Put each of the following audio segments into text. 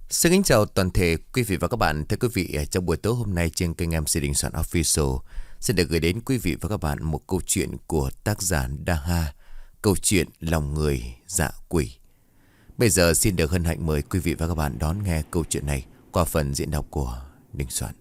Xin kính chào toàn thể quý vị và các bạn. Thưa quý vị, trong buổi tối hôm nay trên kênh MC Đình Soạn Official sẽ được gửi đến quý vị và các bạn một câu chuyện của tác giả Daha, câu chuyện Lòng Người Dạ Quỷ. Bây giờ xin được hân hạnh mời quý vị và các bạn đón nghe câu chuyện này qua phần diễn đọc của Đình Soạn.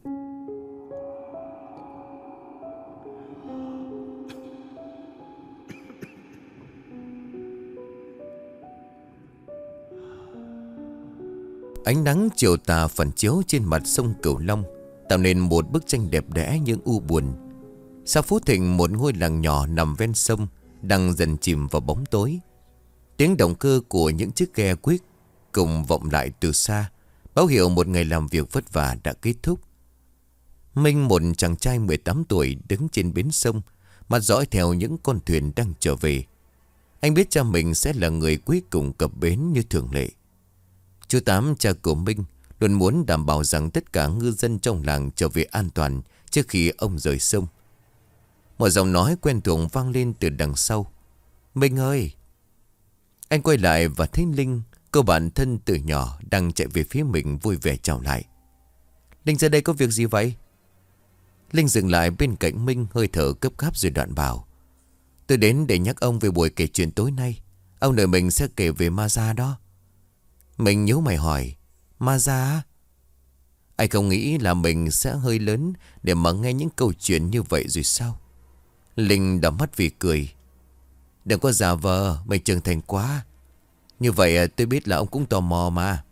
Ánh nắng chiều tà phản chiếu trên mặt sông Cửu Long, tạo nên một bức tranh đẹp đẽ nhưng u buồn. Xã Phú Thịnh, một ngôi làng nhỏ nằm ven sông, đang dần chìm vào bóng tối. Tiếng động cơ của những chiếc ghe quyết cùng vọng lại từ xa, báo hiệu một ngày làm việc vất vả đã kết thúc. Minh, một chàng trai 18 tuổi, đứng trên bến sông, mặt dõi theo những con thuyền đang trở về. Anh biết cha mình sẽ là người cuối cùng cập bến như thường lệ. Chú Tám, cha của Minh, luôn muốn đảm bảo rằng tất cả ngư dân trong làng trở về an toàn trước khi ông rời sông. Một giọng nói quen thuộc vang lên từ đằng sau. Minh ơi! Anh quay lại và thấy Linh, cô bạn thân từ nhỏ, đang chạy về phía mình vui vẻ chào lại. Linh ra đây có việc gì vậy? Linh dừng lại bên cạnh Minh, hơi thở gấp gáp rồi đoạn bảo. Tôi đến để nhắc ông về buổi kể chuyện tối nay. Ông đợi mình sẽ kể về ma da đó. Mình nhíu mày hỏi. Ma da? Anh không nghĩ là mình sẽ hơi lớn để mà nghe những câu chuyện như vậy rồi sao? Linh đỏ mắt vì cười. Đừng có giả vờ, mình trưởng thành quá. Như vậy tôi biết là ông cũng tò mò mà.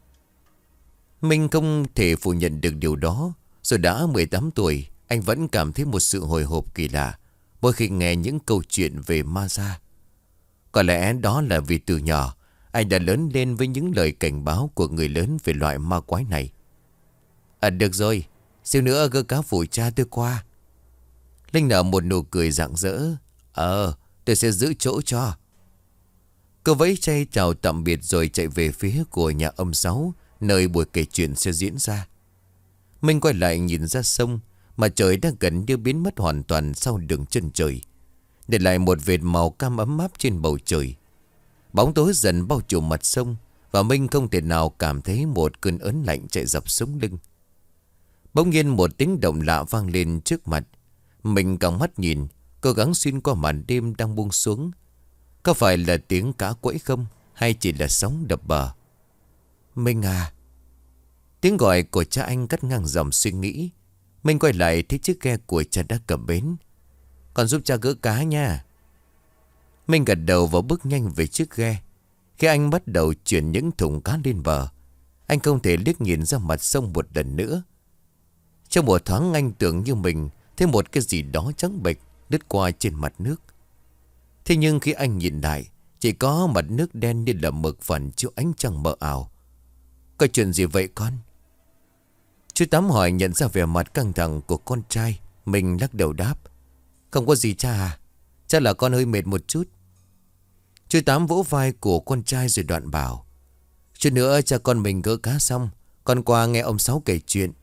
Mình không thể phủ nhận được điều đó. Rồi đã 18 tuổi, anh vẫn cảm thấy một sự hồi hộp kỳ lạ mỗi khi nghe những câu chuyện về ma da. Có lẽ đó là vì từ nhỏ anh đã lớn lên với những lời cảnh báo của người lớn về loại ma quái này. Được rồi, xíu nữa gỡ cá phụ cha tôi qua. Linh nở một nụ cười rạng rỡ. Tôi sẽ giữ chỗ cho. Cô vẫy tay chào tạm biệt rồi chạy về phía của nhà ông Sáu, nơi buổi kể chuyện sẽ diễn ra. Minh quay lại nhìn ra sông, mà trời đã gần như biến mất hoàn toàn sau đường chân trời, để lại một vệt màu cam ấm áp trên bầu trời. Bóng tối dần bao trùm mặt sông, và Minh không thể nào cảm thấy một cơn ớn lạnh chạy dọc sống lưng. Bỗng nhiên một tiếng động lạ vang lên trước mặt. Mình còng mắt nhìn, cố gắng xuyên qua màn đêm đang buông xuống. Có phải là tiếng cá quẫy không, hay chỉ là sóng đập bờ? Minh à! Tiếng gọi của cha anh cắt ngang dòng suy nghĩ. Minh quay lại thấy chiếc ghe của cha đã cập bến. Con giúp cha gỡ cá nha. Minh gật đầu và bước nhanh về chiếc ghe. Khi anh bắt đầu chuyển những thùng cá lên bờ, anh không thể liếc nhìn ra mặt sông một lần nữa. Trong một thoáng anh tưởng như mình thấy một cái gì đó trắng bệch lướt qua trên mặt nước. Thế nhưng khi anh nhìn lại, chỉ có mặt nước đen như là mực phản chiếu ánh trăng mờ ảo. Có chuyện gì vậy con? Chú Tám hỏi, nhận ra vẻ mặt căng thẳng của con trai. Mình lắc đầu đáp. Không có gì cha à, chắc là con hơi mệt một chút. Chú Tám vỗ vai của con trai rồi đoạn bảo. Chút nữa cha con mình gỡ cá xong, con qua nghe ông Sáu kể chuyện.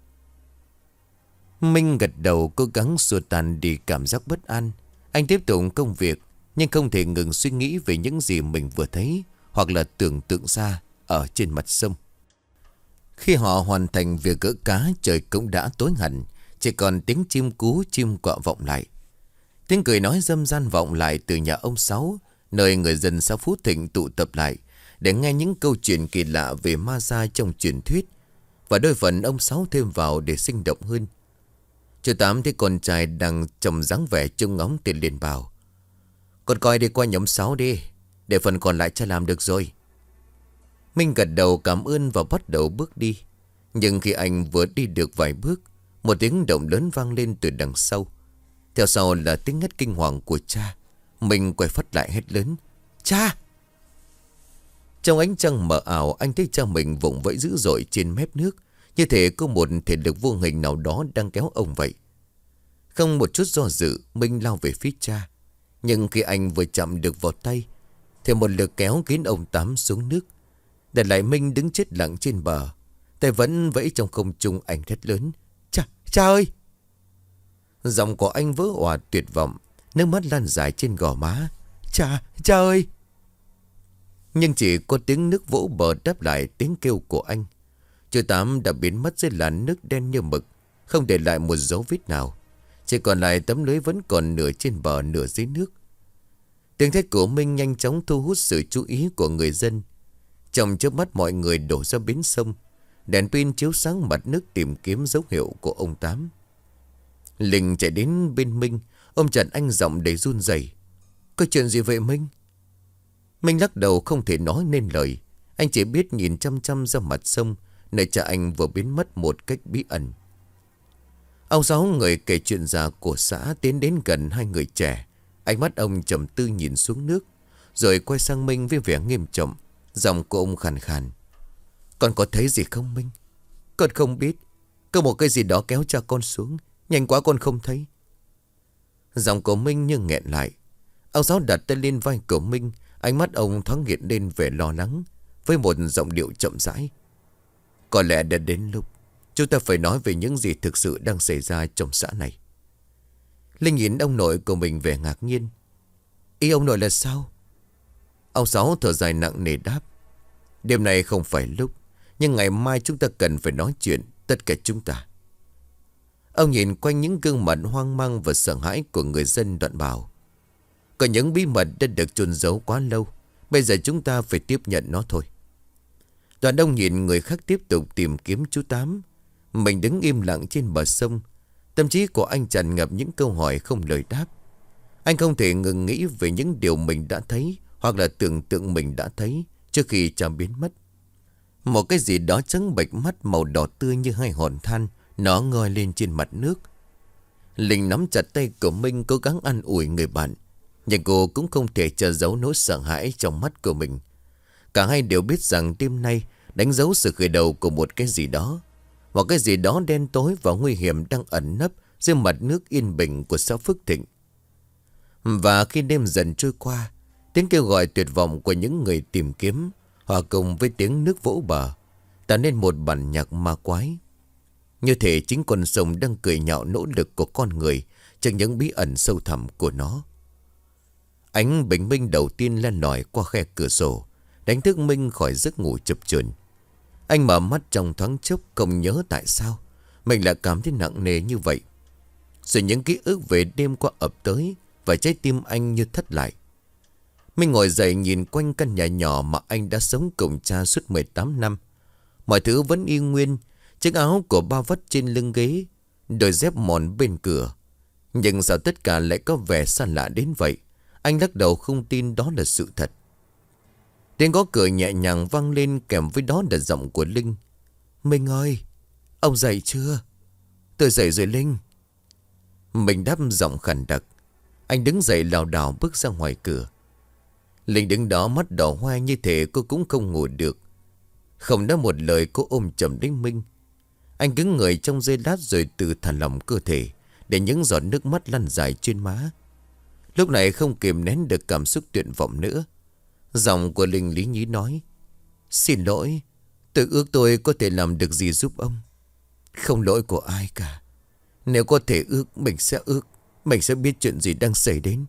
Minh gật đầu, cố gắng xua tan đi cảm giác bất an. Anh tiếp tục công việc, nhưng không thể ngừng suy nghĩ về những gì mình vừa thấy hoặc là tưởng tượng ra ở trên mặt sông. Khi họ hoàn thành việc gỡ cá, trời cũng đã tối hẳn, chỉ còn tiếng chim cú chim quạ vọng lại. Tiếng cười nói râm ran vọng lại từ nhà ông Sáu, nơi người dân xã Phú Thịnh tụ tập lại để nghe những câu chuyện kỳ lạ về ma da trong truyền thuyết, và đôi phần ông Sáu thêm vào để sinh động hơn. Chú Tám thấy con trai đang trông dáng vẻ trông ngóng tiền liền bảo. Con coi đi qua nhóm 6 đi, để phần còn lại cha làm được rồi. Minh gật đầu cảm ơn và bắt đầu bước đi. Nhưng khi anh vừa đi được vài bước, một tiếng động lớn vang lên từ đằng sau. Theo sau là tiếng hét kinh hoàng của cha. Mình quay phát lại hét lớn. Cha! Trong ánh trăng mờ ảo, anh thấy cha mình vùng vẫy dữ dội trên mép nước, như thể có một thể lực vô hình nào đó đang kéo ông vậy. Không một chút do dự, Minh lao về phía cha. Nhưng khi anh vừa chạm được vào tay, thì một lực kéo khiến ông Tám xuống nước, để lại Minh đứng chết lặng trên bờ. Tay vẫn vẫy trong không trung, anh hét lớn. Cha ơi! Giọng của anh vỡ òa tuyệt vọng, nước mắt lan dài trên gò má. Cha ơi! Nhưng chỉ có tiếng nước vỗ bờ đáp lại tiếng kêu của anh. Chú Tám đã biến mất dưới làn nước đen như mực, không để lại một dấu vết nào. Chỉ còn lại tấm lưới vẫn còn nửa trên bờ nửa dưới nước. Tiếng thét của Minh nhanh chóng thu hút sự chú ý của người dân. Trong chớp mắt mọi người đổ ra bến sông. Đèn pin chiếu sáng mặt nước tìm kiếm dấu hiệu của ông Tám. Linh chạy đến bên Minh, ôm chặt anh giọng đầy run rẩy. Có chuyện gì vậy Minh? Minh lắc đầu không thể nói nên lời. Anh chỉ biết nhìn chăm chăm ra mặt sông, nơi cha anh vừa biến mất một cách bí ẩn. Ông Sáu, người kể chuyện già của xã, tiến đến gần hai người trẻ. Ánh mắt ông trầm tư nhìn xuống nước, rồi quay sang Minh với vẻ nghiêm trọng. Giọng của ông khàn khàn. Con có thấy gì không Minh? Con không biết. Có một cái gì đó kéo cha con xuống. Nhanh quá con không thấy. Giọng của Minh như nghẹn lại. Ông Sáu đặt tay lên vai của Minh. Ánh mắt ông thoáng hiện lên vẻ lo lắng, với một giọng điệu chậm rãi. Có lẽ đã đến lúc chúng ta phải nói về những gì thực sự đang xảy ra trong xã này. Linh nhìn ông nội của mình vẻ ngạc nhiên. Ý ông nội là sao? Ông Sáu thở dài nặng nề đáp. Đêm nay không phải lúc, nhưng ngày mai chúng ta cần phải nói chuyện, tất cả chúng ta. Ông nhìn quanh những gương mặt hoang mang và sợ hãi của người dân, đoạn bảo. Có những bí mật đã được chôn giấu quá lâu, bây giờ chúng ta phải tiếp nhận nó thôi. Đoạn ông nhìn người khác tiếp tục tìm kiếm chú Tám. Mình đứng im lặng trên bờ sông. Tâm trí của anh tràn ngập những câu hỏi không lời đáp. Anh không thể ngừng nghĩ về những điều mình đã thấy, hoặc là tưởng tượng mình đã thấy trước khi cha biến mất. Một cái gì đó trắng bệch mắt màu đỏ tươi như hai hòn than, nó ngoi lên trên mặt nước. Linh nắm chặt tay của Minh, cố gắng an ủi người bạn. Nhưng cô cũng không thể che giấu nỗi sợ hãi trong mắt của mình. Cả hai đều biết rằng đêm nay đánh dấu sự khởi đầu của một cái gì đó. Một cái gì đó đen tối và nguy hiểm đang ẩn nấp dưới mặt nước yên bình của xã Phước Thịnh. Và khi đêm dần trôi qua, tiếng kêu gọi tuyệt vọng của những người tìm kiếm hòa cùng với tiếng nước vỗ bờ, tạo nên một bản nhạc ma quái. Như thể chính con sông đang cười nhạo nỗ lực của con người trước những bí ẩn sâu thẳm của nó. Ánh bình minh đầu tiên len lỏi qua khe cửa sổ, đánh thức Minh khỏi giấc ngủ chập chờn. Anh mở mắt trong thoáng chốc, không nhớ tại sao mình lại cảm thấy nặng nề như vậy. Rồi những ký ức về đêm qua ập tới, và trái tim anh như thất lại. Minh ngồi dậy nhìn quanh căn nhà nhỏ mà anh đã sống cùng cha suốt 18 năm. Mọi thứ vẫn y nguyên, chiếc áo của ba vắt trên lưng ghế, đôi dép mòn bên cửa. Nhưng sao tất cả lại có vẻ xa lạ đến vậy? Anh lắc đầu không tin đó là sự thật. Tiếng gõ cửa nhẹ nhàng vang lên, kèm với đó là giọng của Linh. Minh ơi, ông dậy chưa? Tôi dậy rồi Linh. Mình đáp giọng khàn đặc. Anh đứng dậy lảo đảo bước ra ngoài cửa. Linh đứng đó mắt đỏ hoe, như thể cô cũng không ngủ được. Không nói một lời, cô ôm chầm đến Minh. Anh cứng người trong giây lát, rồi từ thả lỏng cơ thể, để những giọt nước mắt lăn dài trên má. Lúc này không kìm nén được cảm xúc tuyệt vọng nữa. Giọng của Linh lý nhí nói. Xin lỗi, tôi ước tôi có thể làm được gì giúp ông. Không lỗi của ai cả. Nếu có thể ước, mình sẽ ước. Mình sẽ biết chuyện gì đang xảy đến.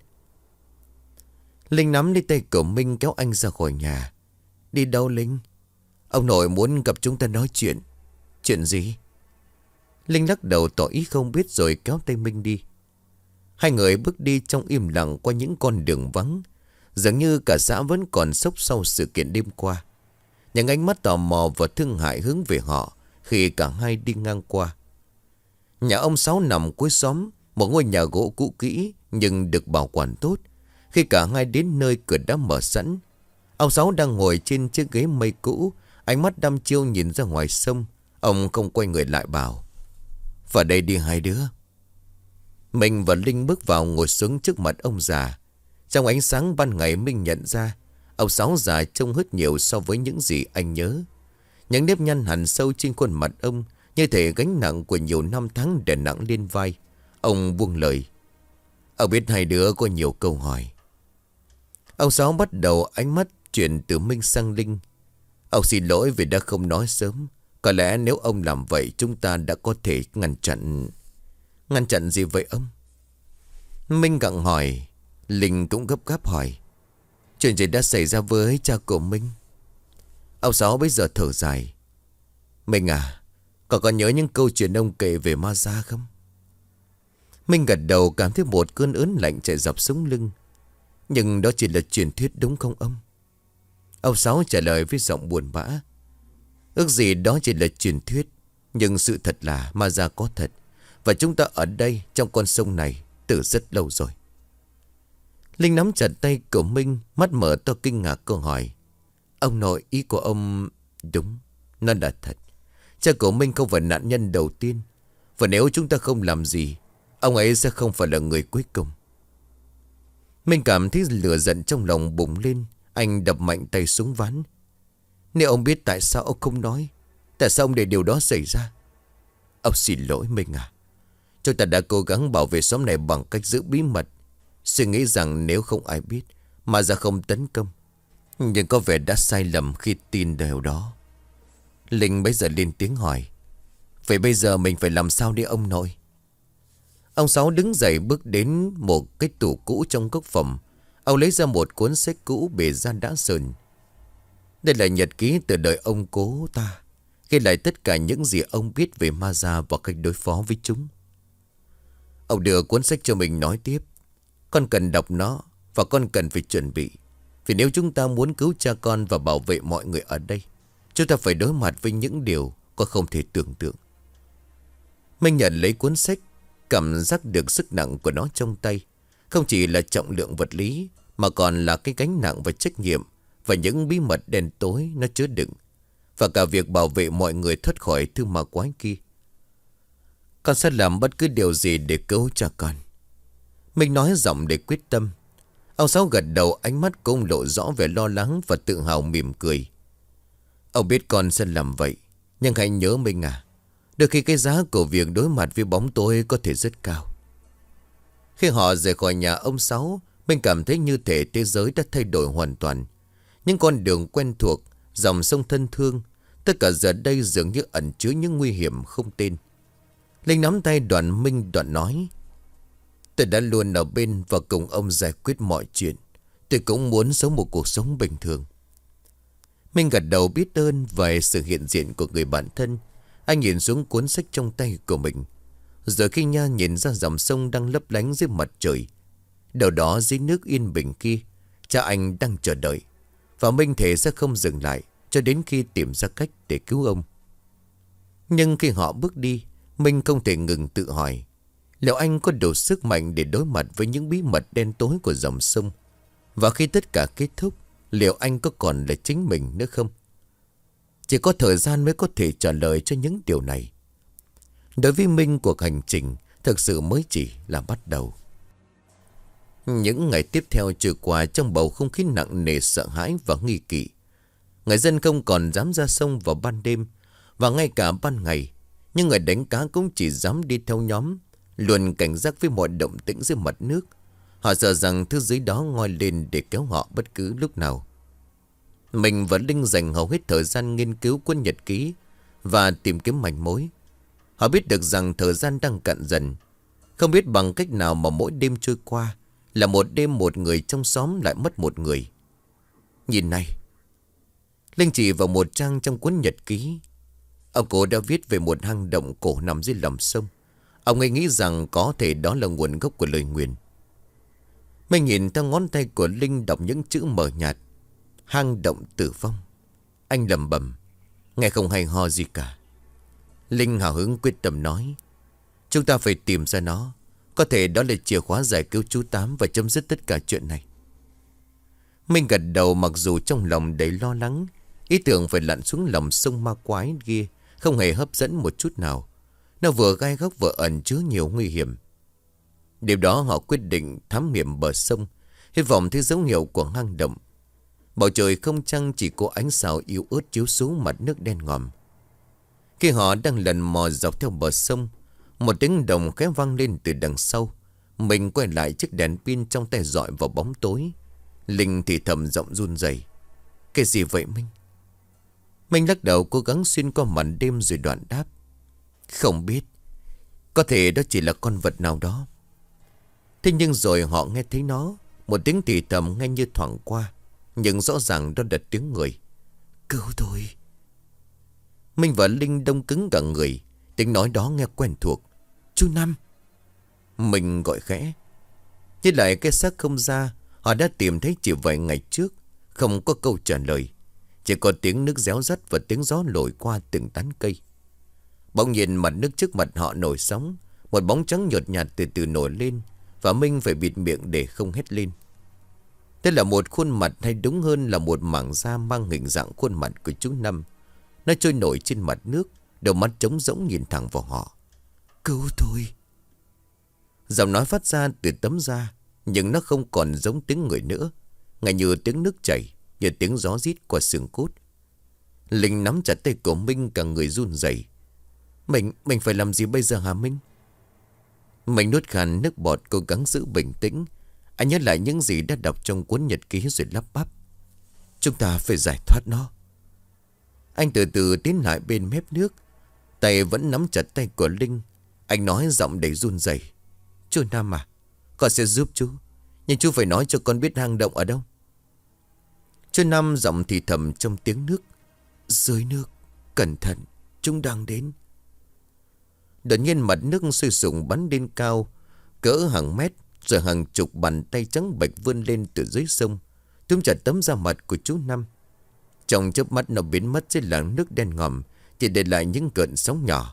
Linh nắm lấy tay của Minh, kéo anh ra khỏi nhà. Đi đâu Linh? Ông nội muốn gặp chúng ta nói chuyện. Chuyện gì? Linh lắc đầu tỏ ý không biết, rồi kéo tay Minh đi. Hai người bước đi trong im lặng qua những con đường vắng. Dường như cả xã vẫn còn sốc sau sự kiện đêm qua. Những ánh mắt tò mò và thương hại hướng về họ khi cả hai đi ngang qua. Nhà ông Sáu nằm cuối xóm, một ngôi nhà gỗ cũ kỹ nhưng được bảo quản tốt. Khi cả hai đến nơi, cửa đã mở sẵn. Ông Sáu đang ngồi trên chiếc ghế mây cũ, ánh mắt đăm chiêu nhìn ra ngoài sông. Ông không quay người lại bảo. Vào đây đi hai đứa. Mình và Linh bước vào ngồi xuống trước mặt ông già. Trong ánh sáng ban ngày, Minh nhận ra ông Sáu già trông hết nhiều so với những gì anh nhớ. Những nếp nhăn hằn sâu trên khuôn mặt ông, như thể gánh nặng của nhiều năm tháng đè nặng lên vai. Ông buông lời. Ông biết hai đứa có nhiều câu hỏi. Ông Sáu bắt đầu ánh mắt chuyển từ Minh sang Linh. Ông xin lỗi vì đã không nói sớm. Có lẽ nếu ông làm vậy, chúng ta đã có thể ngăn chặn. Ngăn chặn gì vậy ông? Minh gặng hỏi. Linh cũng gấp gáp hỏi. Chuyện gì đã xảy ra với cha của Minh? Ông Sáu bây giờ thở dài. Minh à, cậu còn nhớ những câu chuyện ông kể về ma da không? Minh gật đầu, cảm thấy một cơn ớn lạnh chạy dọc sống lưng. Nhưng đó chỉ là truyền thuyết đúng không ông? Ông Sáu trả lời với giọng buồn bã. Ước gì đó chỉ là truyền thuyết, nhưng sự thật là ma da có thật. Và chúng ta ở đây trong con sông này từ rất lâu rồi. Linh nắm chặt tay của Minh, mắt mở to kinh ngạc câu hỏi. Ông nội, ý của ông... Đúng, nó là thật. Cha của Minh không phải nạn nhân đầu tiên. Và nếu chúng ta không làm gì, ông ấy sẽ không phải là người cuối cùng. Minh cảm thấy lửa giận trong lòng bùng lên. Anh đập mạnh tay xuống ván. Nếu ông biết tại sao ông không nói, tại sao ông để điều đó xảy ra? Ông xin lỗi Minh à. Chúng ta đã cố gắng bảo vệ xóm này bằng cách giữ bí mật, suy nghĩ rằng nếu không ai biết mà ra không tấn công. Nhưng có vẻ đã sai lầm khi tin điều đó. Linh bây giờ lên tiếng hỏi. Vậy bây giờ mình phải làm sao đi ông nội? Ông Sáu đứng dậy bước đến một cái tủ cũ trong góc phòng. Ông lấy ra một cuốn sách cũ bề da đã sờn. Đây là nhật ký từ đời ông cố ta, ghi lại tất cả những gì ông biết về ma da và cách đối phó với chúng. Ông đưa cuốn sách cho mình nói tiếp. Con cần đọc nó và con cần phải chuẩn bị. Vì nếu chúng ta muốn cứu cha con và bảo vệ mọi người ở đây, chúng ta phải đối mặt với những điều con không thể tưởng tượng. Minh nhận lấy cuốn sách, cảm giác được sức nặng của nó trong tay. Không chỉ là trọng lượng vật lý, mà còn là cái gánh nặng và trách nhiệm và những bí mật đen tối nó chứa đựng. Và cả việc bảo vệ mọi người thoát khỏi thứ ma quái kia. Con sẽ làm bất cứ điều gì để cứu cha con. Minh nói giọng để quyết tâm. Ông Sáu gật đầu, ánh mắt cũng lộ rõ vẻ lo lắng và tự hào mỉm cười. Ông biết con sẽ làm vậy, nhưng hãy nhớ Minh à, đôi khi cái giá của việc đối mặt với bóng tối có thể rất cao. Khi họ rời khỏi nhà ông Sáu, Minh cảm thấy như thể thế giới đã thay đổi hoàn toàn. Những con đường quen thuộc, dòng sông thân thương, tất cả giờ đây dường như ẩn chứa những nguy hiểm không tên. Linh nắm tay Đoàn Minh, Đoàn nói. Tôi đã luôn ở bên và cùng ông giải quyết mọi chuyện. Tôi cũng muốn sống một cuộc sống bình thường. Minh gật đầu biết ơn về sự hiện diện của người bạn thân. Anh nhìn xuống cuốn sách trong tay của mình. Rồi khi nha nhìn ra dòng sông đang lấp lánh dưới mặt trời. Đầu đó dưới nước yên bình kia, cha anh đang chờ đợi. Và Minh thề sẽ không dừng lại cho đến khi tìm ra cách để cứu ông. Nhưng khi họ bước đi, Minh không thể ngừng tự hỏi. Liệu anh có đủ sức mạnh để đối mặt với những bí mật đen tối của dòng sông? Và khi tất cả kết thúc, liệu anh có còn là chính mình nữa không? Chỉ có thời gian mới có thể trả lời cho những điều này. Đối với Minh, cuộc hành trình thực sự mới chỉ là bắt đầu. Những ngày tiếp theo trôi qua trong bầu không khí nặng nề sợ hãi và nghi kỵ. Người dân không còn dám ra sông vào ban đêm, và ngay cả ban ngày. Nhưng người đánh cá cũng chỉ dám đi theo nhóm, luôn cảnh giác với mọi động tĩnh dưới mặt nước. Họ sợ rằng thứ dưới đó ngoi lên để kéo họ bất cứ lúc nào. Mình và Linh dành hầu hết thời gian nghiên cứu cuốn nhật ký và tìm kiếm manh mối. Họ biết được rằng thời gian đang cạn dần. Không biết bằng cách nào mà mỗi đêm trôi qua là một đêm một người trong xóm lại mất một người. Nhìn này. Linh chỉ vào một trang trong cuốn nhật ký. Ông cố đã viết về một hang động cổ nằm dưới lòng sông. Ông ấy nghĩ rằng có thể đó là nguồn gốc của lời nguyền. Mình nhìn theo ngón tay của Linh đọc những chữ mờ nhạt. Hang động tử vong. Anh lẩm bẩm, nghe không hay ho gì cả. Linh hào hứng quyết tâm nói, chúng ta phải tìm ra nó. Có thể đó là chìa khóa giải cứu chú Tám và chấm dứt tất cả chuyện này. Mình gật đầu, mặc dù trong lòng đầy lo lắng. Ý tưởng phải lặn xuống lòng sông ma quái kia không hề hấp dẫn một chút nào. Nó vừa gai góc vừa ẩn chứa nhiều nguy hiểm. Điều đó họ quyết định thám hiểm bờ sông, hy vọng thấy dấu hiệu của hang động. Bầu trời không trăng, chỉ có ánh sao yếu ớt chiếu xuống mặt nước đen ngòm. Khi họ đang lần mò dọc theo bờ sông, một tiếng đồng khẽ vang lên từ đằng sau. Mình quay lại, chiếc đèn pin trong tay dọi vào bóng tối. Linh thì thầm giọng run rẩy, cái gì vậy Minh? Minh lắc đầu, cố gắng xuyên qua màn đêm rồi đoạn đáp, không biết. Có thể đó chỉ là con vật nào đó. Thế nhưng rồi họ nghe thấy nó, một tiếng thì thầm nghe như thoảng qua, nhưng rõ ràng đó là tiếng người. Cứu tôi. Minh và Linh đông cứng cả người. Tiếng nói đó nghe quen thuộc. Chú Năm. Mình gọi khẽ. Nhìn lại cái xác không ra, họ đã tìm thấy chỉ vài ngày trước. Không có câu trả lời. Chỉ có tiếng nước réo rắt và tiếng gió lội qua từng tán cây. Bỗng nhìn mặt nước trước mặt họ nổi sóng. Một bóng trắng nhợt nhạt từ từ nổi lên. Và Minh phải bịt miệng để không hét lên. Đây là một khuôn mặt, hay đúng hơn là một mảng da mang hình dạng khuôn mặt của chú Năm. Nó trôi nổi trên mặt nước, đôi mắt trống rỗng nhìn thẳng vào họ. Cứu tôi. Giọng nói phát ra từ tấm da, nhưng nó không còn giống tiếng người nữa. Ngay như tiếng nước chảy, như tiếng gió rít qua xương cốt. Linh nắm chặt tay của Minh, cả người run rẩy. Mình phải làm gì bây giờ hả Minh? Mình nuốt khàn nước bọt, cố gắng giữ bình tĩnh. Anh nhớ lại những gì đã đọc trong cuốn nhật ký rồi lắp bắp. Chúng ta phải giải thoát nó. Anh từ từ tiến lại bên mép nước, tay vẫn nắm chặt tay của Linh. Anh nói giọng đầy run rẩy. Chú Năm à, con sẽ giúp chú, nhưng chú phải nói cho con biết hang động ở đâu. Chú Năm giọng thì thầm trong tiếng nước. Dưới nước, cẩn thận, chúng đang đến. Đột nhiên mặt nước sôi sùng bắn lên cao, cỡ hàng mét, rồi hàng chục bàn tay trắng bệch vươn lên từ dưới sông, túm chặt tấm da mặt của chú Năm. Trong chớp mắt nó biến mất dưới làn nước đen ngòm, chỉ để lại những cơn sóng nhỏ.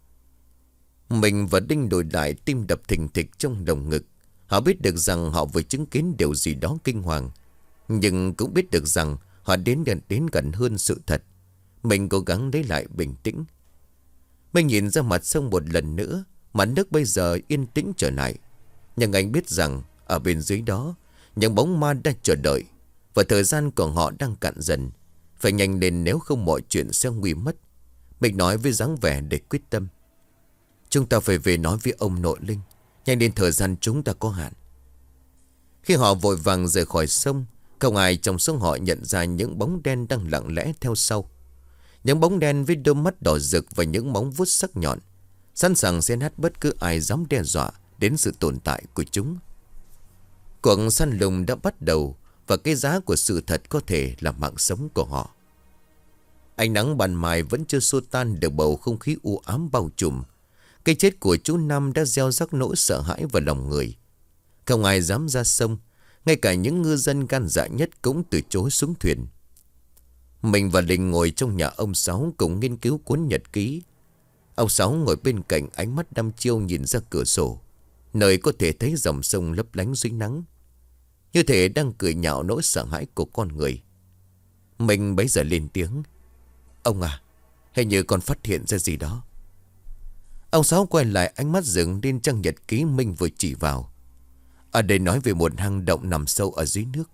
Mình và Đinh đổi lại, tim đập thình thịch trong lồng ngực. Họ biết được rằng họ vừa chứng kiến điều gì đó kinh hoàng, nhưng cũng biết được rằng họ đến gần hơn sự thật. Mình cố gắng lấy lại bình tĩnh. Mình nhìn ra mặt sông một lần nữa. Mặt nước bây giờ yên tĩnh trở lại. Nhưng anh biết rằng ở bên dưới đó, những bóng ma đang chờ đợi, và thời gian của họ đang cạn dần. Phải nhanh lên, nếu không mọi chuyện sẽ nguy mất. Mình nói với dáng vẻ để quyết tâm. Chúng ta phải về nói với ông nội Linh. Nhanh lên, thời gian chúng ta có hạn. Khi họ vội vàng rời khỏi sông, không ai trong số họ nhận ra những bóng đen đang lặng lẽ theo sau. Những bóng đen với đôi mắt đỏ rực và những móng vuốt sắc nhọn, sẵn sàng xé nát bất cứ ai dám đe dọa đến sự tồn tại của chúng. Cuộc săn lùng đã bắt đầu, và cái giá của sự thật có thể là mạng sống của họ. Ánh nắng ban mai vẫn chưa xua tan được bầu không khí u ám bao trùm. Cái chết của chú Năm đã gieo rắc nỗi sợ hãi vào lòng người. Không ai dám ra sông, ngay cả những ngư dân gan dạ nhất cũng từ chối xuống thuyền. Mình và Linh ngồi trong nhà ông Sáu cùng nghiên cứu cuốn nhật ký. Ông Sáu ngồi bên cạnh, ánh mắt đăm chiêu nhìn ra cửa sổ, nơi có thể thấy dòng sông lấp lánh dưới nắng, như thể đang cười nhạo nỗi sợ hãi của con người. Mình bấy giờ lên tiếng. Ông à, hình như con phát hiện ra gì đó. Ông Sáu quay lại, ánh mắt dừng lên trang nhật ký Minh vừa chỉ vào. Ở đây nói về một hang động nằm sâu ở dưới nước.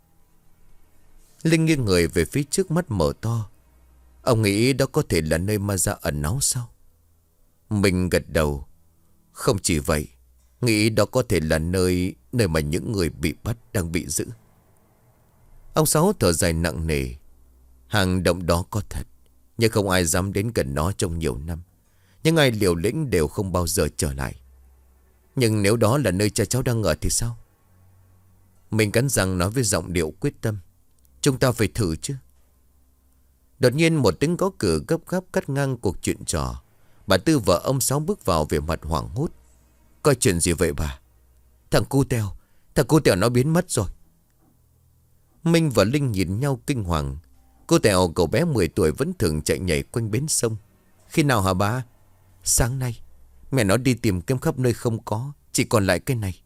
Linh nghiêng người về phía trước, mắt mở to. Ông nghĩ đó có thể là nơi ma da ẩn náu sao? Mình gật đầu. Không chỉ vậy, nghĩ đó có thể là nơi mà những người bị bắt đang bị giữ. Ông Sáu thở dài nặng nề. Hang động đó có thật, nhưng không ai dám đến gần nó trong nhiều năm. Những ai liều lĩnh đều không bao giờ trở lại. Nhưng nếu đó là nơi cha cháu đang ở thì sao? Mình cắn răng nói với giọng điệu quyết tâm. Chúng ta phải thử chứ. Đột nhiên một tiếng gõ cửa gấp gáp cắt ngang cuộc chuyện trò. Bà Tư và ông Sáu bước vào về mặt hoảng hốt. Coi chuyện gì vậy bà? Thằng cu tèo nó biến mất rồi. Minh và Linh nhìn nhau kinh hoàng. Cô Tèo, cậu bé 10 tuổi vẫn thường chạy nhảy quanh bến sông. Khi nào hả bà? Sáng nay. Mẹ nó đi tìm kiếm khắp nơi không có, chỉ còn lại cái này.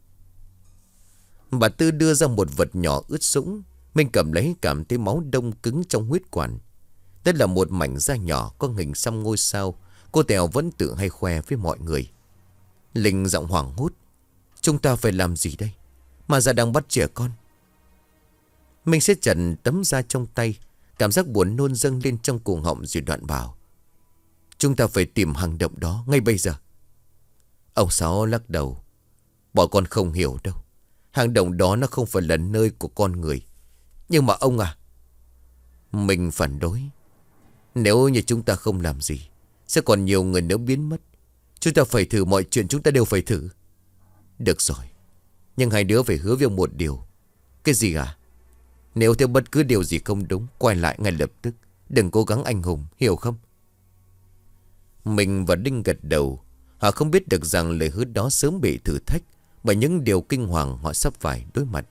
Bà Tư đưa ra một vật nhỏ ướt sũng. Minh cầm lấy, cảm thấy máu đông cứng trong huyết quản. Đây là một mảnh da nhỏ có hình xăm ngôi sao. Cô Tèo vẫn tự hay khoe với mọi người. Linh giọng hoảng hốt. Chúng ta phải làm gì đây? Mà ra đang bắt trẻ con. Minh siết chặt tấm da trong tay. Cảm giác buồn nôn dâng lên trong cuồng họng rồi đoạn bảo. Chúng ta phải tìm hang động đó ngay bây giờ. Ông Sáu lắc đầu. Bọn con không hiểu đâu. Hang động đó nó không phải là nơi của con người. Nhưng mà ông à. Mình phản đối. Nếu như chúng ta không làm gì, sẽ còn nhiều người nữa biến mất. Chúng ta phải thử mọi chuyện, chúng ta đều phải thử. Được rồi, nhưng hai đứa phải hứa với một điều. Cái gì à? Nếu theo bất cứ điều gì không đúng, quay lại ngay lập tức. Đừng cố gắng anh hùng, hiểu không? Mình và Đinh gật đầu. Họ không biết được rằng lời hứa đó sớm bị thử thách bởi những điều kinh hoàng họ sắp phải đối mặt.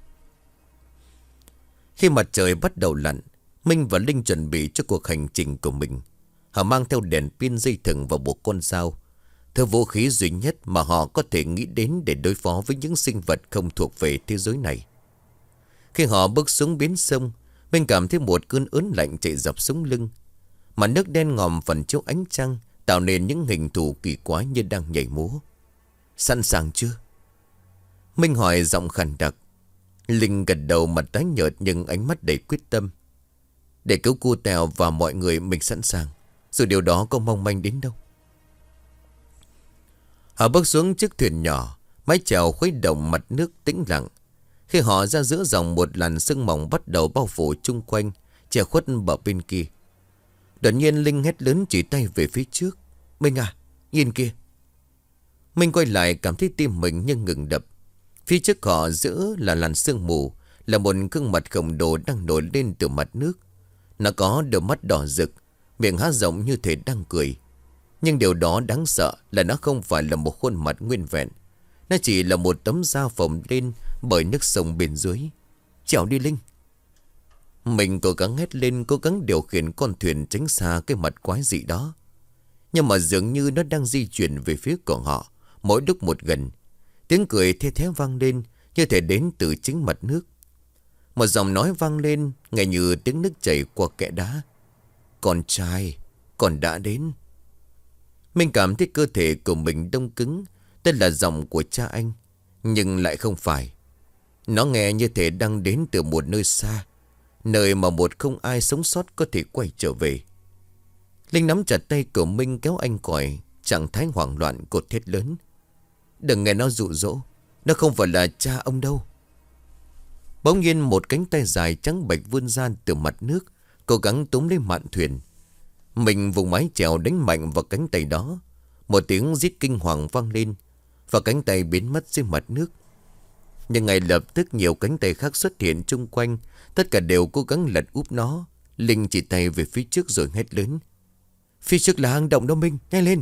Khi mặt trời bắt đầu lặn, Minh và Linh chuẩn bị cho cuộc hành trình của mình. Họ mang theo đèn pin, dây thừng và một con dao, thứ vũ khí duy nhất mà họ có thể nghĩ đến để đối phó với những sinh vật không thuộc về thế giới này. Khi họ bước xuống bến sông, Minh cảm thấy một cơn ớn lạnh chạy dọc sống lưng. Mà nước đen ngòm phản chiếu ánh trăng, tạo nên những hình thù kỳ quái như đang nhảy múa. Sẵn sàng chưa? Minh hỏi giọng khàn đặc. Linh gật đầu, mặt tái nhợt nhưng ánh mắt đầy quyết tâm. Để cứu cu Tèo và mọi người, mình sẵn sàng. Dù điều đó có mong manh đến đâu. Họ bước xuống chiếc thuyền nhỏ, mái chèo khuấy động, mặt nước tĩnh lặng. Khi họ ra giữa dòng, một làn sương mỏng bắt đầu bao phủ chung quanh, che khuất bờ bên kia. Đột nhiên Linh hét lớn chỉ tay về phía trước. Minh à, nhìn kia. Minh quay lại cảm thấy tim mình như ngừng đập. Phía trước họ giữa là làn sương mù, là một gương mặt khổng lồ đang nổi lên từ mặt nước. Nó có đôi mắt đỏ rực, miệng há rộng như thể đang cười. Nhưng điều đó đáng sợ là nó không phải là một khuôn mặt nguyên vẹn. Nó chỉ là một tấm da phồng lên bởi nước sông bên dưới. Trèo đi Linh. Mình cố gắng hét lên, cố gắng điều khiển con thuyền tránh xa cái mặt quái dị đó. Nhưng mà dường như nó đang di chuyển về phía của họ, mỗi lúc một gần. Tiếng cười the thé vang lên, như thể đến từ chính mặt nước. Một giọng nói vang lên, nghe như tiếng nước chảy qua kẽ đá. Con trai, con đã đến. Mình cảm thấy cơ thể của mình đông cứng. Đây là giọng của cha anh, nhưng lại không phải. Nó nghe như thể đang đến từ một nơi xa, nơi mà một không ai sống sót có thể quay trở về. Linh nắm chặt tay của Minh kéo anh khỏi. Trạng thái hoảng loạn cột thét lớn. Đừng nghe nó dụ dỗ, nó không phải là cha ông đâu. Bỗng nhiên một cánh tay dài trắng bệch vươn ra từ mặt nước, cố gắng túm lấy mạn thuyền. Mình vùng mái chèo đánh mạnh vào cánh tay đó. Một tiếng rít kinh hoàng vang lên, và cánh tay biến mất dưới mặt nước. Nhưng ngay lập tức nhiều cánh tay khác xuất hiện chung quanh. Tất cả đều cố gắng lật úp nó. Linh chỉ tay về phía trước rồi hét lớn. Phía trước là hang động đó Minh, nhanh lên.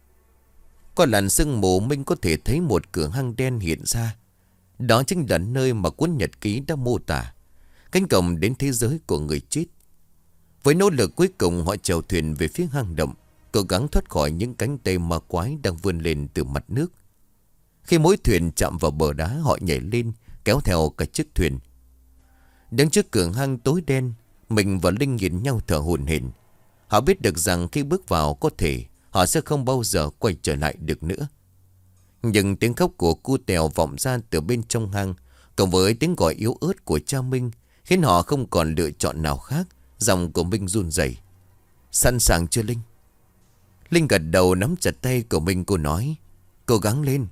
Qua làn sương mù, Minh có thể thấy một cửa hang đen hiện ra. Đó chính là nơi mà cuốn nhật ký đã mô tả, cánh cổng đến thế giới của người chết. Với nỗ lực cuối cùng, họ chèo thuyền về phía hang động, cố gắng thoát khỏi những cánh tay ma quái đang vươn lên từ mặt nước. Khi mỗi thuyền chạm vào bờ đá, họ nhảy lên, kéo theo cả chiếc thuyền. Đứng trước cửa hang tối đen, mình và Linh nhìn nhau thở hổn hển. Họ biết được rằng khi bước vào có thể họ sẽ không bao giờ quay trở lại được nữa. Nhưng tiếng khóc của cu Tèo vọng ra từ bên trong hang, cộng với tiếng gọi yếu ớt của cha Minh, khiến họ không còn lựa chọn nào khác. Giọng của Minh run rẩy. Sẵn sàng chưa Linh? Linh gật đầu, nắm chặt tay của Minh, cô nói. Cố gắng lên.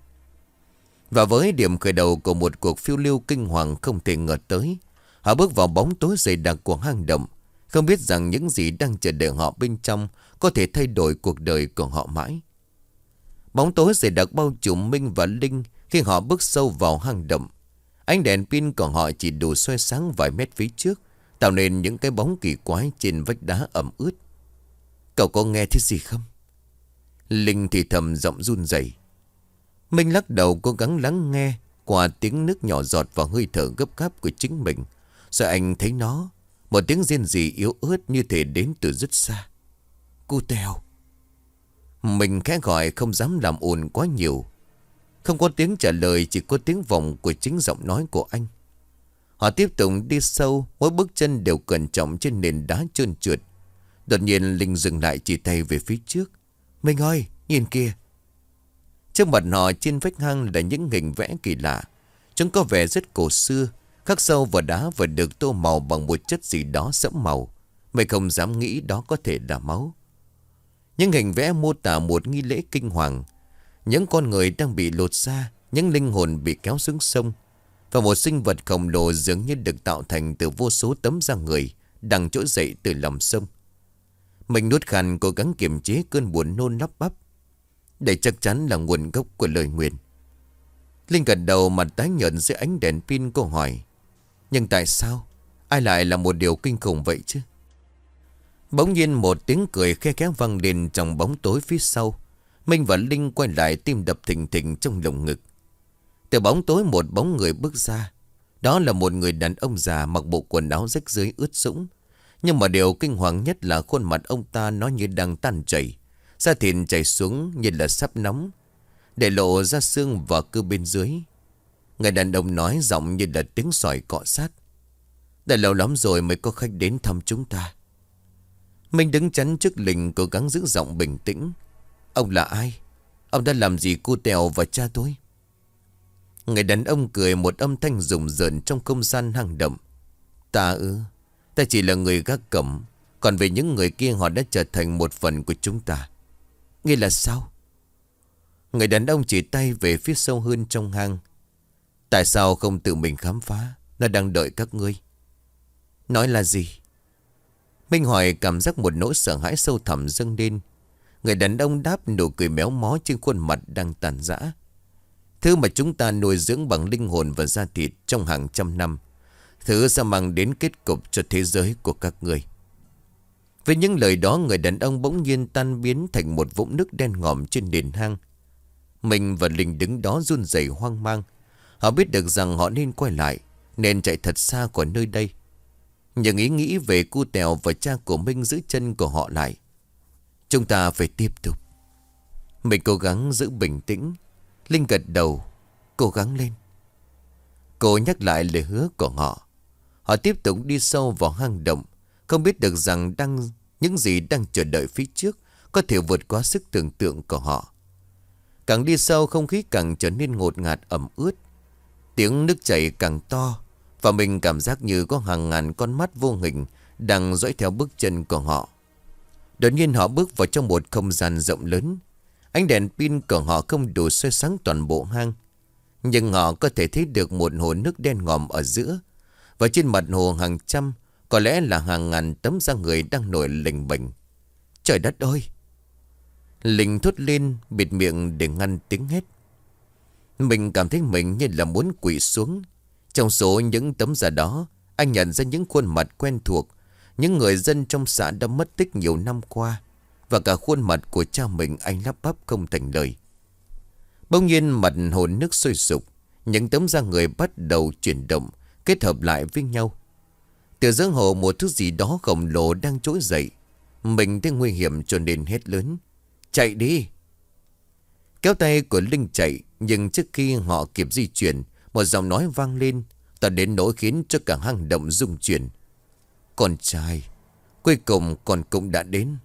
Và với điểm khởi đầu của một cuộc phiêu lưu kinh hoàng không thể ngờ tới, họ bước vào bóng tối dày đặc của hang động, không biết rằng những gì đang chờ đợi họ bên trong có thể thay đổi cuộc đời của họ mãi. Bóng tối dày đặc bao trùm Minh và Linh khi họ bước sâu vào hang động. Ánh đèn pin của họ chỉ đủ soi sáng vài mét phía trước, tạo nên những cái bóng kỳ quái trên vách đá ẩm ướt. Cậu có nghe thấy gì không? Linh thì thầm, giọng run rẩy. Minh lắc đầu, cố gắng lắng nghe qua tiếng nước nhỏ giọt và hơi thở gấp gáp của chính mình. Rồi anh thấy nó, một tiếng rên rỉ yếu ớt như thể đến từ rất xa. Cu Tèo. Mình khẽ gọi, không dám làm ồn quá nhiều. Không có tiếng trả lời, chỉ có tiếng vọng của chính giọng nói của anh. Họ tiếp tục đi sâu, mỗi bước chân đều cẩn trọng trên nền đá trơn trượt. Đột nhiên Linh dừng lại, chỉ tay về phía trước. Minh ơi, nhìn kìa. Trước mặt họ trên vách hang là những hình vẽ kỳ lạ. Chúng có vẻ rất cổ xưa, khắc sâu vào đá và được tô màu bằng một chất gì đó sẫm màu. Mày không dám nghĩ đó có thể là máu. Những hình vẽ mô tả một nghi lễ kinh hoàng. Những con người đang bị lột da, những linh hồn bị kéo xuống sông, và một sinh vật khổng lồ dường như được tạo thành từ vô số tấm da người đang trỗi dậy từ lòng sông. Mình nuốt khàn, cố gắng kiềm chế cơn buồn nôn lắp bắp. Đây chắc chắn là nguồn gốc của lời nguyền. Linh gật đầu, mặt tái nhợt dưới ánh đèn pin, cô hỏi. Nhưng tại sao? Ai lại là một điều kinh khủng vậy chứ? Bỗng nhiên một tiếng cười khe khẽ vang lên trong bóng tối phía sau. Minh và Linh quay lại, tim đập thình thình trong lồng ngực. Từ bóng tối một bóng người bước ra. Đó là một người đàn ông già mặc bộ quần áo rách rưới ướt sũng. Nhưng mà điều kinh hoàng nhất là khuôn mặt ông ta nó như đang tan chảy. Da thịt chảy xuống như là sắp nóng, để lộ ra xương và cơ bên dưới. Người đàn ông nói giọng như là tiếng sỏi cọ sát. Đã lâu lắm rồi mới có khách đến thăm chúng ta. Minh đứng chắn trước Linh, cố gắng giữ giọng bình tĩnh. Ông là ai? Ông đã làm gì cô Tèo và cha tôi? Người đàn ông cười một âm thanh rùng rợn trong không gian hang động. Ta chỉ là người gác cổng. Còn về những người kia, họ đã trở thành một phần của chúng ta. Nghĩa là sao? Người đàn ông chỉ tay về phía sâu hơn trong hang. Tại sao không tự mình khám phá? Nó đang đợi các ngươi. Nói là gì? Minh hỏi, cảm giác một nỗi sợ hãi sâu thẳm dâng lên. Người đàn ông đáp, nụ cười méo mó trên khuôn mặt đang tàn rã. Thứ mà chúng ta nuôi dưỡng bằng linh hồn và da thịt trong hàng trăm năm, thứ sẽ mang đến kết cục cho thế giới của các ngươi. Với những lời đó, người đàn ông bỗng nhiên tan biến thành một vũng nước đen ngòm trên nền hang. Mình và Linh đứng đó run rẩy hoang mang. Họ biết được rằng họ nên quay lại, nên chạy thật xa khỏi nơi đây. Nhưng ý nghĩ về cu Tèo và cha của Minh giữ chân của họ lại. Chúng ta phải tiếp tục. Mình cố gắng giữ bình tĩnh. Linh gật đầu. Cố gắng lên. Cô nhắc lại lời hứa của họ. Họ tiếp tục đi sâu vào hang động, không biết được rằng những gì đang chờ đợi phía trước có thể vượt qua sức tưởng tượng của họ. Càng đi sâu, không khí càng trở nên ngột ngạt ẩm ướt. Tiếng nước chảy càng to, và mình cảm giác như có hàng ngàn con mắt vô hình đang dõi theo bước chân của họ. Đột nhiên họ bước vào trong một không gian rộng lớn. Ánh đèn pin của họ không đủ soi sáng toàn bộ hang, nhưng họ có thể thấy được một hồ nước đen ngòm ở giữa. Và trên mặt hồ hàng trăm, có lẽ là hàng ngàn tấm da người đang nổi lềnh bềnh. Trời đất ơi! Linh thốt lên, bịt miệng để ngăn tiếng hét. Mình cảm thấy mình như là muốn quỵ xuống. Trong số những tấm da đó, anh nhận ra những khuôn mặt quen thuộc, những người dân trong xã đã mất tích nhiều năm qua, và cả khuôn mặt của cha mình anh lắp bắp không thành lời. Bỗng nhiên mặt hồ nước sôi sục, những tấm da người bắt đầu chuyển động, kết hợp lại với nhau. Từ giữa hồ một thứ gì đó khổng lồ đang trỗi dậy. Mình thấy nguy hiểm cho nên hét lớn. Chạy đi! Kéo tay của Linh chạy, nhưng trước khi họ kịp di chuyển, một giọng nói vang lên, tạo đến nỗi khiến cho cả hang động rung chuyển. Con trai, cuối cùng con cũng đã đến.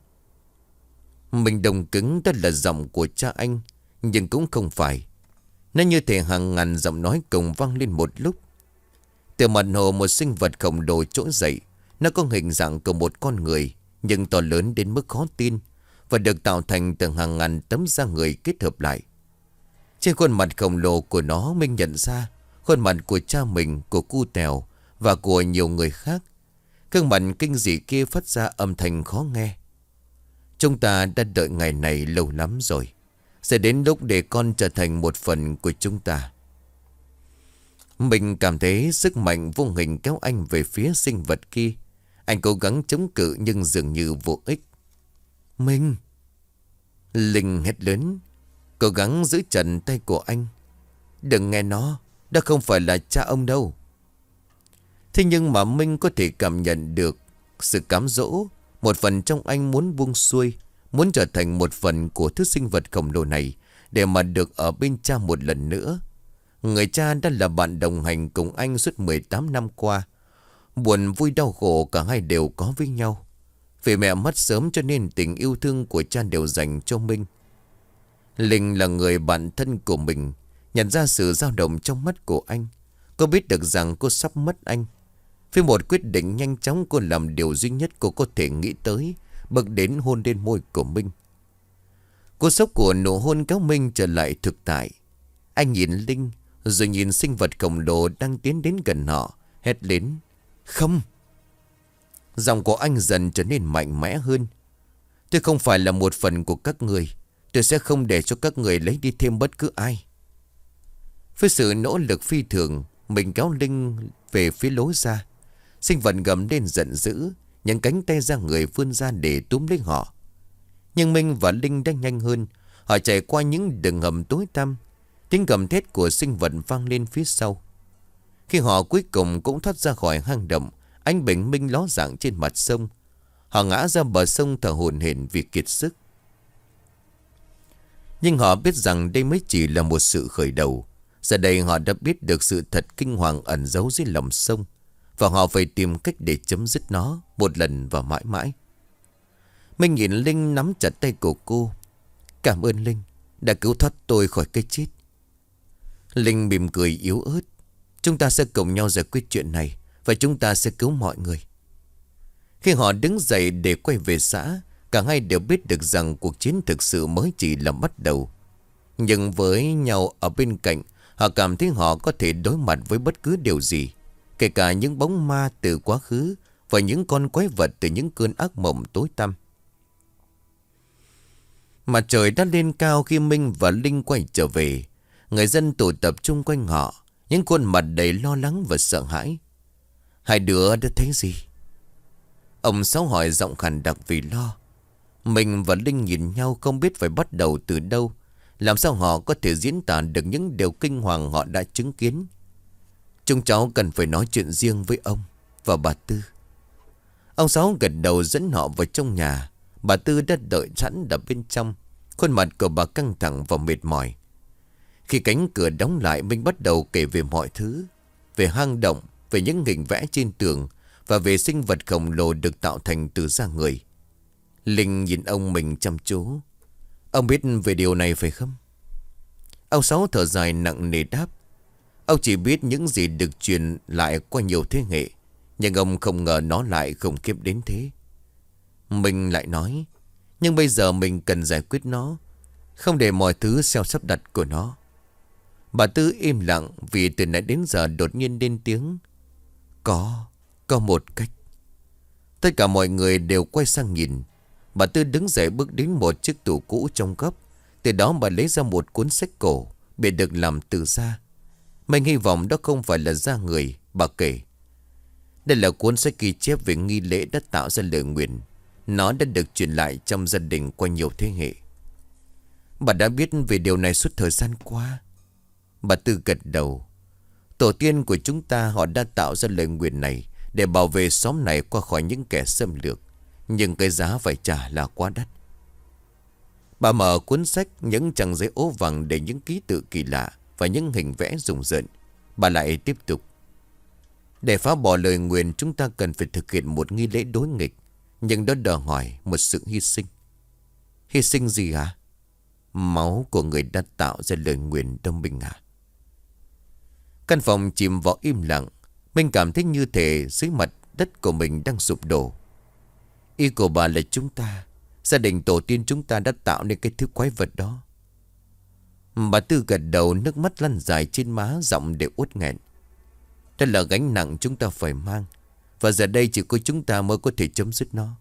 Mình đồng cứng, đó là giọng của cha anh, nhưng cũng không phải. Nó như thể hàng ngàn giọng nói cùng vang lên một lúc. Từ mặt hồ một sinh vật khổng lồ trỗi dậy. Nó có hình dạng của một con người, nhưng to lớn đến mức khó tin, và được tạo thành từ hàng ngàn tấm da người kết hợp lại. Trên khuôn mặt khổng lồ của nó, mình nhận ra khuôn mặt của cha mình, của cu Tèo và của nhiều người khác. Gương mặt kinh dị kia phát ra âm thanh khó nghe. Chúng ta đã đợi ngày này lâu lắm rồi. Sẽ đến lúc để con trở thành một phần của chúng ta. Mình cảm thấy sức mạnh vô hình kéo anh về phía sinh vật kia. Anh cố gắng chống cự nhưng dường như vô ích. Minh! Linh hét lớn, cố gắng giữ chặt tay của anh. Đừng nghe nó, đó không phải là cha ông đâu. Thế nhưng mà Minh có thể cảm nhận được sự cám dỗ. Một phần trong anh muốn buông xuôi, muốn trở thành một phần của thứ sinh vật khổng lồ này, để mà được ở bên cha một lần nữa. Người cha đã là bạn đồng hành cùng anh suốt 18 năm qua. Buồn vui đau khổ cả hai đều có với nhau. Vì mẹ mất sớm cho nên tình yêu thương của cha đều dành cho Minh. Linh là người bạn thân của mình, nhận ra sự dao động trong mắt của anh. Cô biết được rằng cô sắp mất anh. Với một quyết định nhanh chóng, cô làm điều duy nhất cô có thể nghĩ tới, bước đến hôn lên môi của Minh. Cú sốc của nụ hôn kéo Minh trở lại thực tại. Anh nhìn Linh, rồi nhìn sinh vật khổng lồ đang tiến đến gần họ, hét lên. Không! Giọng của anh dần trở nên mạnh mẽ hơn. Tôi không phải là một phần của các người. Tôi sẽ không để cho các người lấy đi thêm bất cứ ai. Với sự nỗ lực phi thường, mình kéo Linh về phía lối ra. Sinh vật gầm lên giận dữ, những cánh tay ra người vươn ra để túm lấy họ. Nhưng Minh và Linh đang nhanh hơn. Họ chạy qua những đường hầm tối tăm. Tiếng gầm thét của sinh vật vang lên phía sau. Khi họ cuối cùng cũng thoát ra khỏi hang động, ánh bình minh ló dạng trên mặt sông. Họ ngã ra bờ sông thở hổn hển vì kiệt sức. Nhưng họ biết rằng đây mới chỉ là một sự khởi đầu. Giờ đây họ đã biết được sự thật kinh hoàng ẩn giấu dưới lòng sông. Và họ phải tìm cách để chấm dứt nó một lần và mãi mãi. Minh nhìn Linh nắm chặt tay của cô. Cảm ơn Linh đã cứu thoát tôi khỏi cái chết. Linh mỉm cười yếu ớt. Chúng ta sẽ cùng nhau giải quyết chuyện này. Và chúng ta sẽ cứu mọi người. Khi họ đứng dậy để quay về xã, cả hai đều biết được rằng cuộc chiến thực sự mới chỉ là bắt đầu. Nhưng với nhau ở bên cạnh, họ cảm thấy họ có thể đối mặt với bất cứ điều gì. Kể cả những bóng ma từ quá khứ và những con quái vật từ những cơn ác mộng tối tăm. Mặt trời đã lên cao khi Minh và Linh quay trở về. Người dân tụ tập trung quanh họ, những khuôn mặt đầy lo lắng và sợ hãi. Hai đứa đã thấy gì? Ông Sáu hỏi giọng khàn đặc vì lo. Mình và Linh nhìn nhau không biết phải bắt đầu từ đâu. Làm sao họ có thể diễn tả được những điều kinh hoàng họ đã chứng kiến. Chúng cháu cần phải nói chuyện riêng với ông và bà Tư. Ông Sáu gật đầu dẫn họ vào trong nhà. Bà Tư đã đợi sẵn ở bên trong. Khuôn mặt của bà căng thẳng và mệt mỏi. Khi cánh cửa đóng lại, Minh bắt đầu kể về mọi thứ. Về hang động, về những hình vẽ trên tường và về sinh vật khổng lồ được tạo thành từ da người. Linh nhìn ông mình chăm chú. Ông biết về điều này phải không? Ông Sáu thở dài nặng nề đáp. Ông chỉ biết những gì được truyền lại qua nhiều thế hệ. Nhưng ông không ngờ nó lại khủng khiếp đến thế. Mình lại nói. Nhưng bây giờ mình cần giải quyết nó, không để mọi thứ theo sắp đặt của nó. Bà Tư im lặng vì từ nãy đến giờ đột nhiên lên tiếng. Có một cách. Tất cả mọi người đều quay sang nhìn. Bà Tư đứng dậy bước đến một chiếc tủ cũ trong góc. Từ đó bà lấy ra một cuốn sách cổ bị được làm từ da. Mình hy vọng đó không phải là da người. Bà kể. Đây là cuốn sách ghi chép về nghi lễ đã tạo ra lời nguyền. Nó đã được truyền lại trong gia đình qua nhiều thế hệ. Bà đã biết về điều này suốt thời gian qua. Bà Tư gật đầu. Tổ tiên của chúng ta họ đã tạo ra lời nguyền này để bảo vệ xóm này qua khỏi những kẻ xâm lược. Nhưng cái giá phải trả là quá đắt. Bà mở cuốn sách, những trang giấy ố vàng để những ký tự kỳ lạ và những hình vẽ rùng rợn. Bà lại tiếp tục. Để phá bỏ lời nguyền, chúng ta cần phải thực hiện một nghi lễ đối nghịch. Nhưng đó đòi hỏi một sự hy sinh. Hy sinh gì hả? Máu của người đã tạo ra lời nguyền đông Minh à? Căn phòng chìm vào im lặng. Minh cảm thấy như thể dưới mặt đất của mình đang sụp đổ. Ý của bà là chúng ta, gia đình tổ tiên chúng ta đã tạo nên cái thứ quái vật đó. Bà Tư gật đầu, nước mắt lăn dài trên má, giọng để uất nghẹn. Đó là gánh nặng chúng ta phải mang. Và giờ đây chỉ có chúng ta mới có thể chấm dứt nó.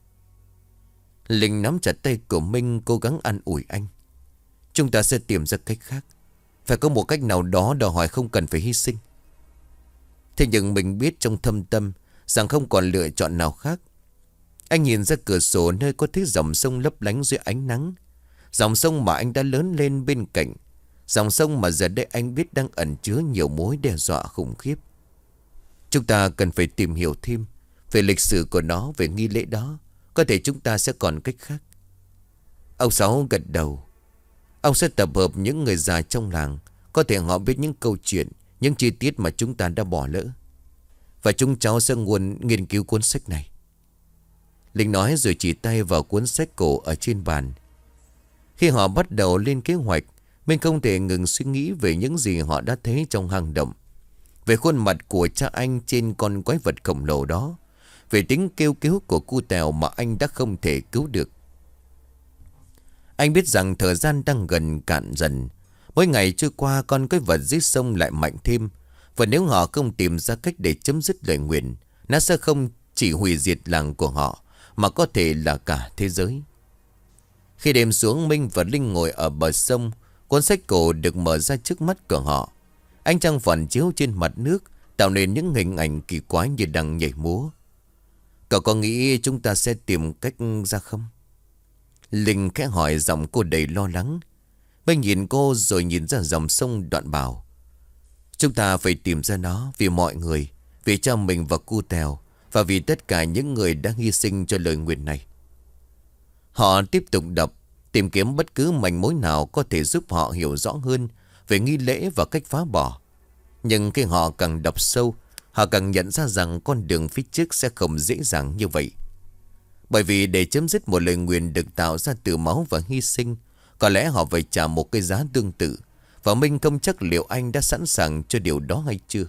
Linh nắm chặt tay của Minh, cố gắng an ủi anh. Chúng ta sẽ tìm ra cách khác. Phải có một cách nào đó đòi hỏi không cần phải hy sinh. Thế nhưng mình biết trong thâm tâm rằng không còn lựa chọn nào khác. Anh nhìn ra cửa sổ nơi có thấy dòng sông lấp lánh dưới ánh nắng. Dòng sông mà anh đã lớn lên bên cạnh. Dòng sông mà giờ đây anh biết đang ẩn chứa nhiều mối đe dọa khủng khiếp. Chúng ta cần phải tìm hiểu thêm về lịch sử của nó, về nghi lễ đó. Có thể chúng ta sẽ còn cách khác. Ông Sáu gật đầu. Ông sẽ tập hợp những người già trong làng. Có thể họ biết những câu chuyện, những chi tiết mà chúng ta đã bỏ lỡ. Và chúng cháu sẽ nghiên cứu cuốn sách này. Linh nói rồi chỉ tay vào cuốn sách cổ ở trên bàn. Khi họ bắt đầu lên kế hoạch, mình không thể ngừng suy nghĩ về những gì họ đã thấy trong hang động. Về khuôn mặt của cha anh trên con quái vật khổng lồ đó. Về tiếng kêu cứu của cu Tèo mà anh đã không thể cứu được. Anh biết rằng thời gian đang gần cạn dần. Mỗi ngày trôi qua, con quái vật dưới sông lại mạnh thêm. Và nếu họ không tìm ra cách để chấm dứt lời nguyền, nó sẽ không chỉ hủy diệt làng của họ, mà có thể là cả thế giới. Khi đêm xuống, Minh và Linh ngồi ở bờ sông. Cuốn sách cổ được mở ra trước mắt của họ. Ánh trăng phản chiếu trên mặt nước, tạo nên những hình ảnh kỳ quái như đang nhảy múa. Cậu có nghĩ chúng ta sẽ tìm cách ra không? Linh khẽ hỏi, giọng cô đầy lo lắng. Minh nhìn cô rồi nhìn ra dòng sông, đoạn bảo: chúng ta phải tìm ra nó vì mọi người, vì cha mình và cu Tèo, và vì tất cả những người đã hy sinh cho lời nguyền này. Họ tiếp tục đọc, tìm kiếm bất cứ manh mối nào có thể giúp họ hiểu rõ hơn về nghi lễ và cách phá bỏ. Nhưng khi họ càng đọc sâu, họ càng nhận ra rằng con đường phía trước sẽ không dễ dàng như vậy. Bởi vì để chấm dứt một lời nguyền được tạo ra từ máu và hy sinh, có lẽ họ phải trả một cái giá tương tự. Và Minh không chắc liệu anh đã sẵn sàng cho điều đó hay chưa.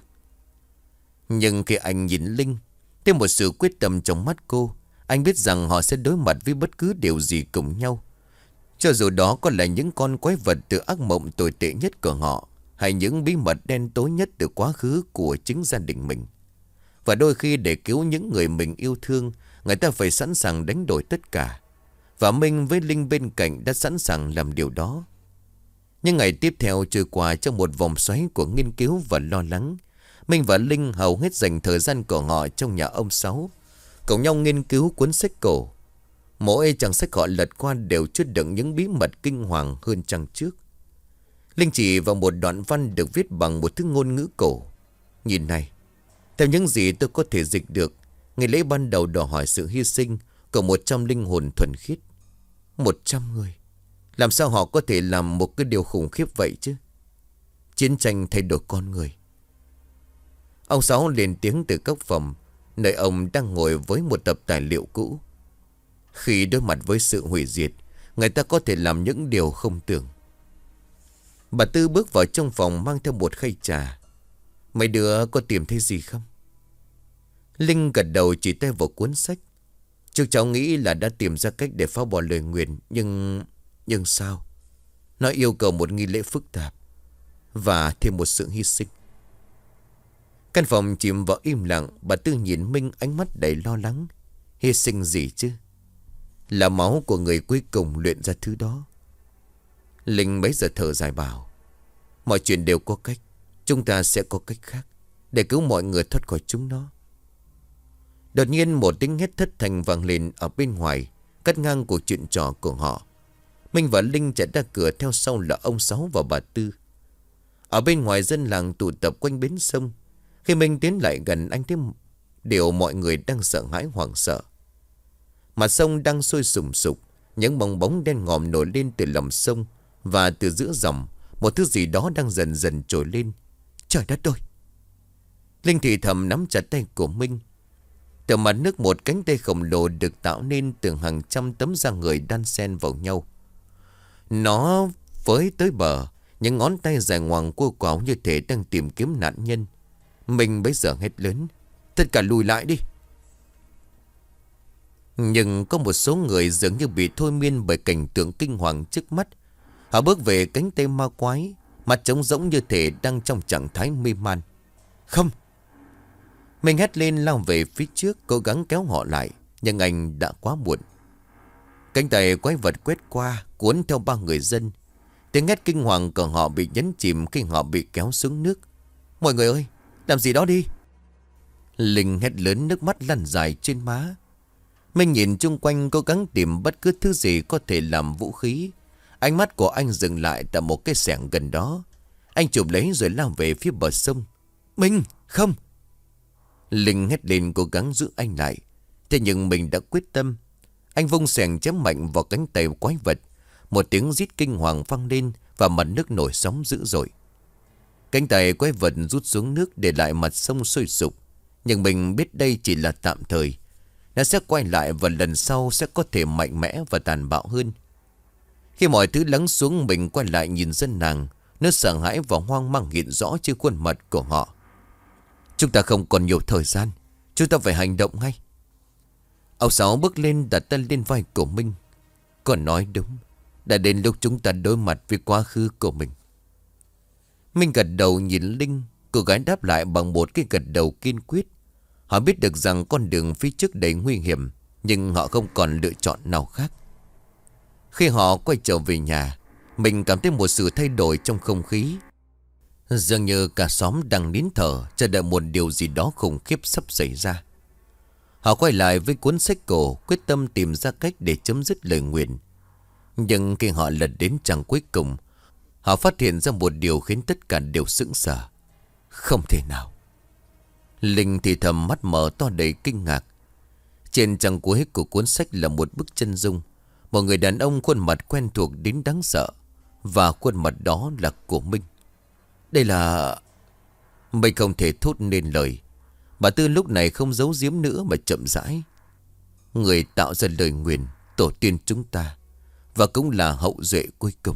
Nhưng khi anh nhìn Linh, thêm một sự quyết tâm trong mắt cô, anh biết rằng họ sẽ đối mặt với bất cứ điều gì cùng nhau. Cho dù đó có là những con quái vật từ ác mộng tồi tệ nhất của họ, hay những bí mật đen tối nhất từ quá khứ của chính gia đình mình. Và đôi khi để cứu những người mình yêu thương, người ta phải sẵn sàng đánh đổi tất cả. Và Minh với Linh bên cạnh đã sẵn sàng làm điều đó. Những ngày tiếp theo trôi qua trong một vòng xoáy của nghiên cứu và lo lắng. Minh và Linh hầu hết dành thời gian của họ trong nhà ông Sáu, cùng nhau nghiên cứu cuốn sách cổ. Mỗi trang sách họ lật qua đều chứa đựng những bí mật kinh hoàng hơn trang trước. Linh chỉ vào một đoạn văn được viết bằng một thứ ngôn ngữ cổ. Nhìn này, theo những gì tôi có thể dịch được, ngày lễ ban đầu đòi hỏi sự hy sinh của 100 linh hồn thuần khiết. 100 người. Làm sao họ có thể làm một cái điều khủng khiếp vậy chứ? Chiến tranh thay đổi con người. Ông Sáu lên tiếng từ góc phòng, nơi ông đang ngồi với một tập tài liệu cũ. Khi đối mặt với sự hủy diệt, người ta có thể làm những điều không tưởng. Bà Tư bước vào trong phòng mang theo một khay trà. Mấy đứa có tìm thấy gì không? Linh gật đầu, chỉ tay vào cuốn sách. Chúng cháu nghĩ là đã tìm ra cách để phá bỏ lời nguyền. Nhưng sao? Nó yêu cầu một nghi lễ phức tạp và thêm một sự hy sinh. Căn phòng chìm vào im lặng. Bà Tư nhìn Minh, ánh mắt đầy lo lắng. Hy sinh gì chứ? Là máu của người cuối cùng luyện ra thứ đó. Linh bấy giờ thở dài bảo: mọi chuyện đều có cách. Chúng ta sẽ có cách khác để cứu mọi người thoát khỏi chúng nó. Đột nhiên một tiếng hét thất thanh vang lên ở bên ngoài, cắt ngang cuộc chuyện trò của họ. Minh và Linh chạy ra cửa, theo sau là ông Sáu và bà Tư. Ở bên ngoài dân làng tụ tập quanh bến sông. Khi Minh tiến lại gần, anh thấy điều mọi người đang sợ hãi hoảng sợ. Mặt sông đang sôi sùng sục, những bong bóng đen ngòm nổi lên từ lòng sông. Và từ giữa dòng, một thứ gì đó đang dần dần trồi lên. Trời đất ơi! Linh thì thầm nắm chặt tay của Minh. Từ mặt nước, một cánh tay khổng lồ được tạo nên từ hàng trăm tấm da người đan xen vào nhau. Nó với tới bờ, những ngón tay dài ngoằng cua quảo như thể đang tìm kiếm nạn nhân. Minh bấy giờ hét lớn: tất cả lùi lại đi! Nhưng có một số người dường như bị thôi miên bởi cảnh tượng kinh hoàng trước mắt. Họ bước về cánh tay ma quái, mặt trống rỗng như thể đang trong trạng thái mê man. Không! Mình hét lên lao về phía trước, cố gắng kéo họ lại. Nhưng anh đã quá muộn. Cánh tay quái vật quét qua, cuốn theo ba người dân. Tiếng hét kinh hoàng của họ bị nhấn chìm khi họ bị kéo xuống nước. Mọi người ơi, làm gì đó đi! Linh hét lớn, nước mắt lăn dài trên má. Mình nhìn chung quanh, cố gắng tìm bất cứ thứ gì có thể làm vũ khí. Ánh mắt của anh dừng lại tại một cái xẻng gần đó. Anh chụp lấy rồi lao về phía bờ sông. Minh, không! Linh hét lên, cố gắng giữ anh lại. Thế nhưng mình đã quyết tâm. Anh vung xẻng chém mạnh vào cánh tay quái vật. Một tiếng rít kinh hoàng vang lên và mặt nước nổi sóng dữ dội. Cánh tay quái vật rút xuống nước, để lại mặt sông sôi sục. Nhưng mình biết đây chỉ là tạm thời. Nó sẽ quay lại và lần sau sẽ có thể mạnh mẽ và tàn bạo hơn. Khi mọi thứ lắng xuống, mình quay lại nhìn dân làng. Nó sợ hãi và hoang mang hiện rõ trên khuôn mặt của họ. Chúng ta không còn nhiều thời gian. Chúng ta phải hành động ngay. Ông Sáu bước lên, đặt tay lên vai của Minh. Còn nói đúng. Đã đến lúc chúng ta đối mặt với quá khứ của mình. Minh gật đầu nhìn Linh. Cô gái đáp lại bằng một cái gật đầu kiên quyết. Họ biết được rằng con đường phía trước đầy nguy hiểm, nhưng họ không còn lựa chọn nào khác. Khi họ quay trở về nhà, mình cảm thấy một sự thay đổi trong không khí. Dường như cả xóm đang nín thở, chờ đợi một điều gì đó khủng khiếp sắp xảy ra. Họ quay lại với cuốn sách cổ, quyết tâm tìm ra cách để chấm dứt lời nguyền. Nhưng khi họ lật đến trang cuối cùng, họ phát hiện ra một điều khiến tất cả đều sững sờ. Không thể nào. Linh thì thầm, mắt mở to đầy kinh ngạc. Trên trang cuối của cuốn sách là một bức chân dung. Một người đàn ông khuôn mặt quen thuộc đến đáng sợ. Và khuôn mặt đó là của Minh. Đây là... Minh không thể thốt nên lời. Bà Tư lúc này không giấu giếm nữa mà chậm rãi. Người tạo ra lời nguyền, tổ tiên chúng ta, và cũng là hậu duệ cuối cùng.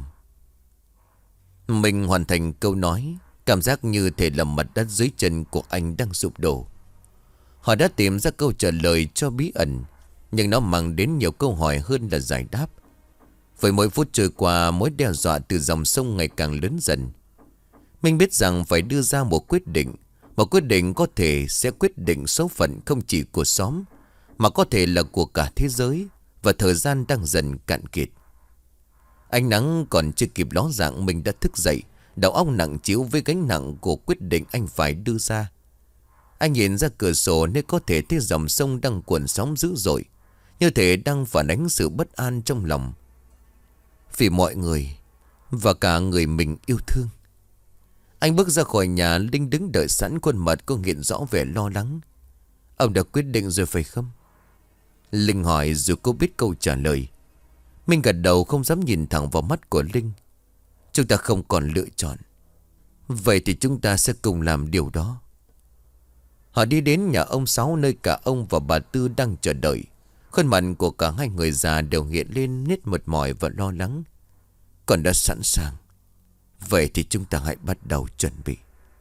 Minh hoàn thành câu nói, cảm giác như thể là mặt đất dưới chân của anh đang sụp đổ. Họ đã tìm ra câu trả lời cho bí ẩn, nhưng nó mang đến nhiều câu hỏi hơn là giải đáp. Với mỗi phút trôi qua, mối đe dọa từ dòng sông ngày càng lớn dần. Minh biết rằng phải đưa ra một quyết định. Một quyết định có thể sẽ quyết định số phận không chỉ của xóm, mà có thể là của cả thế giới. Và thời gian đang dần cạn kiệt. Ánh nắng còn chưa kịp ló dạng, mình đã thức dậy, đầu óc nặng trĩu với gánh nặng của quyết định anh phải đưa ra. Anh nhìn ra cửa sổ nơi có thể thấy dòng sông đang cuộn sóng dữ dội, như thể đang phản ánh sự bất an trong lòng. Vì mọi người và cả người mình yêu thương. Anh bước ra khỏi nhà, Linh đứng đợi sẵn, khuôn mặt cô hiện rõ vẻ lo lắng. Ông đã quyết định rồi phải không? Linh hỏi dù cô biết câu trả lời. Minh gật đầu, không dám nhìn thẳng vào mắt của Linh. Chúng ta không còn lựa chọn. Vậy thì chúng ta sẽ cùng làm điều đó. Họ đi đến nhà ông Sáu, nơi cả ông và bà Tư đang chờ đợi. Khuôn mặt của cả hai người già đều hiện lên nét mệt mỏi và lo lắng. Còn đã sẵn sàng. Vậy thì chúng ta hãy bắt đầu chuẩn bị.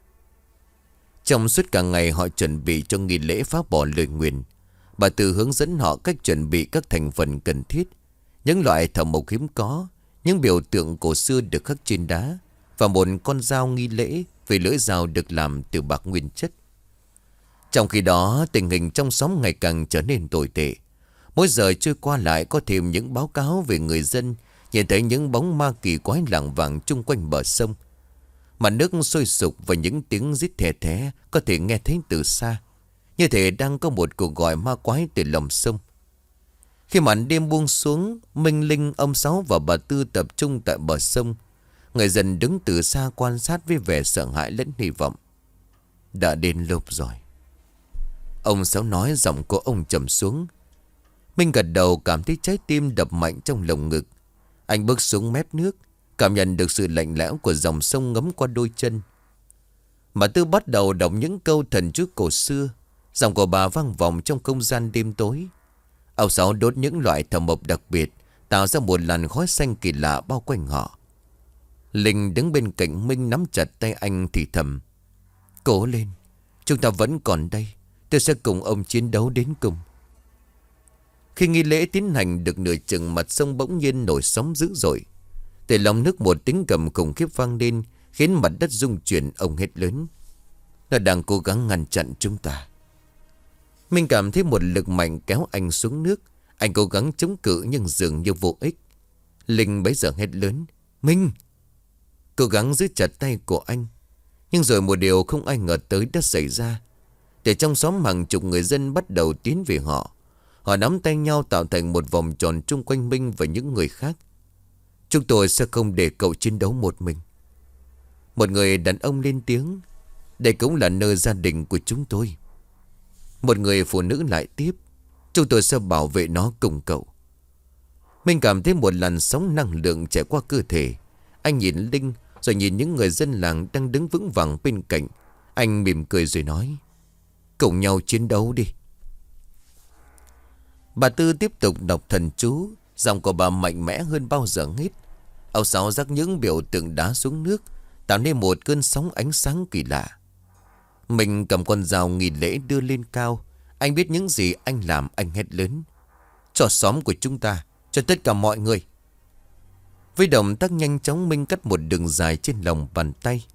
Trong suốt cả ngày họ chuẩn bị cho nghi lễ phá bỏ lời nguyền. Bà Tư hướng dẫn họ cách chuẩn bị các thành phần cần thiết. Những loại thảo mộc hiếm có, những biểu tượng cổ xưa được khắc trên đá, và một con dao nghi lễ vì lưỡi dao được làm từ bạc nguyên chất. Trong khi đó, tình hình trong xóm ngày càng trở nên tồi tệ. Mỗi giờ trôi qua lại có thêm những báo cáo về người dân nhìn thấy những bóng ma kỳ quái lảng vảng chung quanh bờ sông. Mặt nước sôi sục và những tiếng rít thè thé có thể nghe thấy từ xa, như thể đang có một cuộc gọi ma quái từ lòng sông. Khi màn đêm buông xuống, Minh, Linh, ông Sáu và bà Tư tập trung tại bờ sông. Người dân đứng từ xa quan sát với vẻ sợ hãi lẫn hy vọng. Đã đến lúc rồi, ông Sáu nói, giọng của ông trầm xuống. Minh gật đầu, cảm thấy trái tim đập mạnh trong lồng ngực. Anh bước xuống mép nước, cảm nhận được sự lạnh lẽo của dòng sông ngấm qua đôi chân. Bà Tư bắt đầu đọc những câu thần chú cổ xưa. Giọng của bà vang vọng trong không gian đêm tối. Ông Sáu đốt những loại thảo mộc đặc biệt, tạo ra một làn khói xanh kỳ lạ bao quanh họ. Linh đứng bên cạnh Minh, nắm chặt tay anh thì thầm. Cố lên, chúng ta vẫn còn đây. Tôi sẽ cùng ông chiến đấu đến cùng. Khi nghi lễ tiến hành được nửa chừng, mặt sông bỗng nhiên nổi sóng dữ dội. Từ lòng nước một tiếng gầm khủng khiếp vang lên, khiến mặt đất rung chuyển. Ông hét lớn. Nó đang cố gắng ngăn chặn chúng ta. Minh cảm thấy một lực mạnh kéo anh xuống nước. Anh cố gắng chống cự nhưng dường như vô ích. Linh bấy giờ hét lớn. Minh! Cố gắng giữ chặt tay của anh. Nhưng rồi một điều không ai ngờ tới đã xảy ra. Để trong xóm hàng chục người dân bắt đầu tiến về họ. Họ nắm tay nhau tạo thành một vòng tròn chung quanh Minh và những người khác. Chúng tôi sẽ không để cậu chiến đấu một mình. Một người đàn ông lên tiếng. Đây cũng là nơi gia đình của chúng tôi. Một người phụ nữ lại tiếp. Chúng tôi sẽ bảo vệ nó cùng cậu. Minh cảm thấy một làn sóng năng lượng chạy qua cơ thể. Anh nhìn Linh, rồi nhìn những người dân làng đang đứng vững vàng bên cạnh. Anh mỉm cười rồi nói. Cùng nhau chiến đấu đi. Bà Tư tiếp tục đọc thần chú. Giọng của bà mạnh mẽ hơn bao giờ hết. Ông Sáu rắc những biểu tượng đá xuống nước, tạo nên một cơn sóng ánh sáng kỳ lạ. Mình cầm con dao nghi lễ đưa lên cao. Anh biết những gì anh làm. Anh hét lớn. Cho xóm của chúng ta, cho tất cả mọi người. Với động tác nhanh chóng, Minh cắt một đường dài trên lòng bàn tay.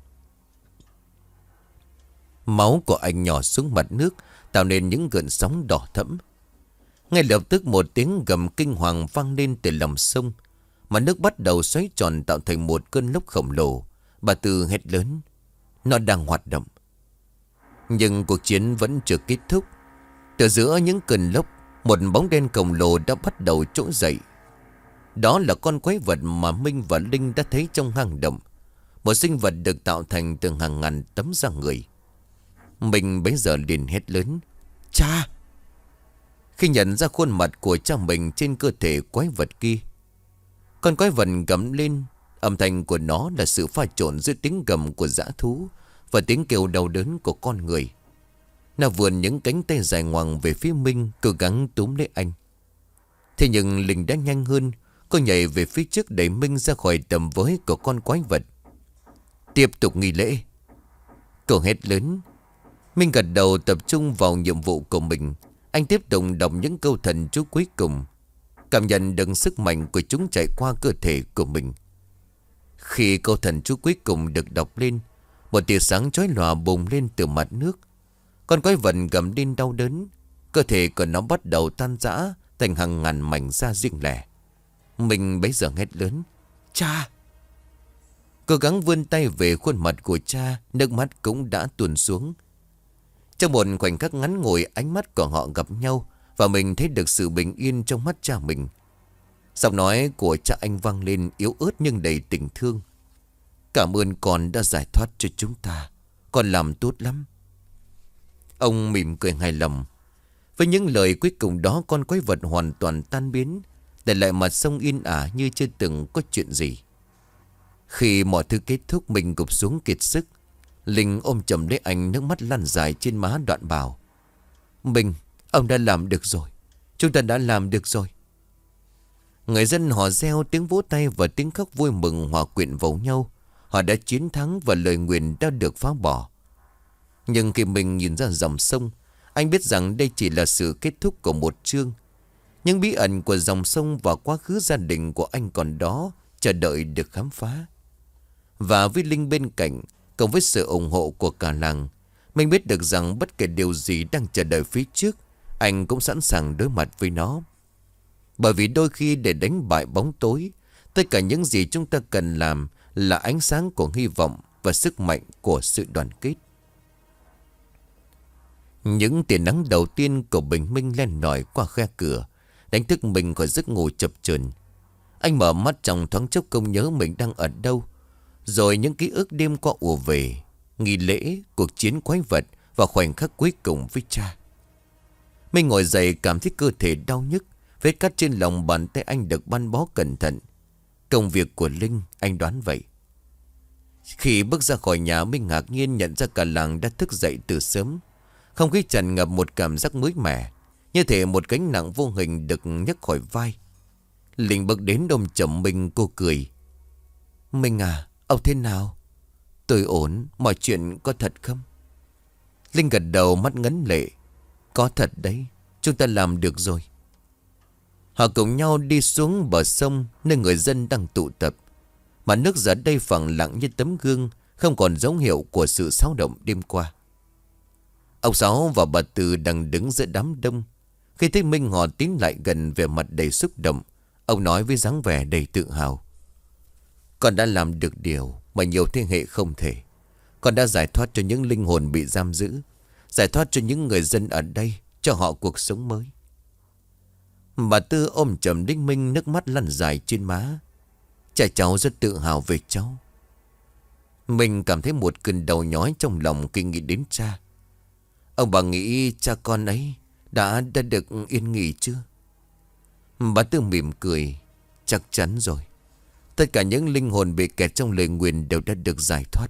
Máu của anh nhỏ xuống mặt nước, tạo nên những gợn sóng đỏ thẫm. Ngay lập tức một tiếng gầm kinh hoàng vang lên từ lòng sông. Mà nước bắt đầu xoáy tròn tạo thành một cơn lốc khổng lồ. Bà Tư hét lớn. Nó đang hoạt động. Nhưng cuộc chiến vẫn chưa kết thúc. Từ giữa những cơn lốc, một bóng đen khổng lồ đã bắt đầu trỗi dậy. Đó là con quái vật mà Minh và Linh đã thấy trong hang động. Một sinh vật được tạo thành từ hàng ngàn tấm da người. Minh bấy giờ liền hét lớn: Cha! Khi nhận ra khuôn mặt của cha mình trên cơ thể quái vật kia, con quái vật gầm lên. Âm thanh của nó là sự pha trộn giữa tiếng gầm của dã thú và tiếng kêu đau đớn của con người. Nó vươn những cánh tay dài ngoằng về phía Minh, cố gắng túm lấy anh. Thế nhưng Linh đã nhanh hơn. Cô nhảy về phía trước đẩy Minh ra khỏi tầm với của con quái vật. Tiếp tục nghi lễ. Cô hét lớn. Minh gật đầu tập trung vào nhiệm vụ của mình. Anh tiếp tục đọc những câu thần chú cuối cùng, cảm nhận được sức mạnh của chúng chạy qua cơ thể của mình. Khi câu thần chú cuối cùng được đọc lên, một tia sáng chói lòa bùng lên từ mặt nước. Con quái vật gầm lên đau đớn. Cơ thể của nó bắt đầu tan rã thành hàng ngàn mảnh da riêng lẻ. Mình bấy giờ hét lớn: Cha! Cố gắng vươn tay về khuôn mặt của cha, nước mắt cũng đã tuôn xuống. Trong một khoảnh khắc ngắn ngủi, ánh mắt của họ gặp nhau và mình thấy được sự bình yên trong mắt cha mình. Giọng nói của cha anh vang lên yếu ớt nhưng đầy tình thương: Cảm ơn con đã giải thoát cho chúng ta. Con làm tốt lắm. Ông mỉm cười hài lòng. Với những lời cuối cùng đó, con quái vật hoàn toàn tan biến, để lại mặt sông yên ả như chưa từng có chuyện gì. Khi mọi thứ kết thúc, mình gục xuống kiệt sức. Linh ôm chầm lấy anh, nước mắt lăn dài trên má, đoạn bảo: Mình, ông đã làm được rồi. Chúng ta đã làm được rồi. Người dân họ reo, tiếng vỗ tay và tiếng khóc vui mừng hòa quyện vào nhau. Họ đã chiến thắng và lời nguyền đã được phá bỏ. Nhưng khi mình nhìn ra dòng sông, anh biết rằng đây chỉ là sự kết thúc của một chương. Những bí ẩn của dòng sông và quá khứ gia đình của anh còn đó, chờ đợi được khám phá. Và với Linh bên cạnh, cộng với sự ủng hộ của cả làng, mình biết được rằng bất kể điều gì đang chờ đợi phía trước, anh cũng sẵn sàng đối mặt với nó. Bởi vì đôi khi để đánh bại bóng tối, tất cả những gì chúng ta cần làm là ánh sáng của hy vọng và sức mạnh của sự đoàn kết. Những tia nắng đầu tiên của bình minh len lỏi qua khe cửa, đánh thức mình khỏi giấc ngủ chập chờn. Anh mở mắt trong thoáng chốc không nhớ mình đang ở đâu. Rồi những ký ức đêm qua ùa về, nghi lễ, cuộc chiến quái vật và khoảnh khắc cuối cùng với cha. Mình ngồi dậy cảm thấy cơ thể đau nhức. Vết cắt trên lòng bàn tay anh được băng bó cẩn thận. Công việc của Linh, anh đoán vậy. Khi bước ra khỏi nhà, mình ngạc nhiên nhận ra cả làng đã thức dậy từ sớm. Không khí tràn ngập một cảm giác mới mẻ, như thể một gánh nặng vô hình được nhấc khỏi vai. Linh bước đến ôm chầm mình, cô cười: Minh à, ông thế nào? Tôi ổn, mọi chuyện có thật không? Linh gật đầu, mắt ngấn lệ: Có thật đấy, chúng ta làm được rồi. Họ cùng nhau đi xuống bờ sông, nơi người dân đang tụ tập. Mà nước giờ đây phẳng lặng như tấm gương, không còn dấu hiệu của sự xáo động đêm qua. Ông Sáu và bà Từ đang đứng giữa đám đông. Khi thấy Minh họ tiến lại gần, vẻ mặt đầy xúc động. Ông nói với dáng vẻ đầy tự hào: Con đã làm được điều mà nhiều thế hệ không thể. Con đã giải thoát cho những linh hồn bị giam giữ, giải thoát cho những người dân ở đây, cho họ cuộc sống mới. Bà Tư ôm chầm Đinh Minh, nước mắt lăn dài trên má. Cha cháu rất tự hào về cháu. Mình cảm thấy một cơn đau nhói trong lòng khi nghĩ đến cha. Ông bà nghĩ cha con ấy đã được yên nghỉ chưa? Bà Tư mỉm cười: Chắc chắn rồi. Tất cả những linh hồn bị kẹt trong lời nguyền đều đã được giải thoát.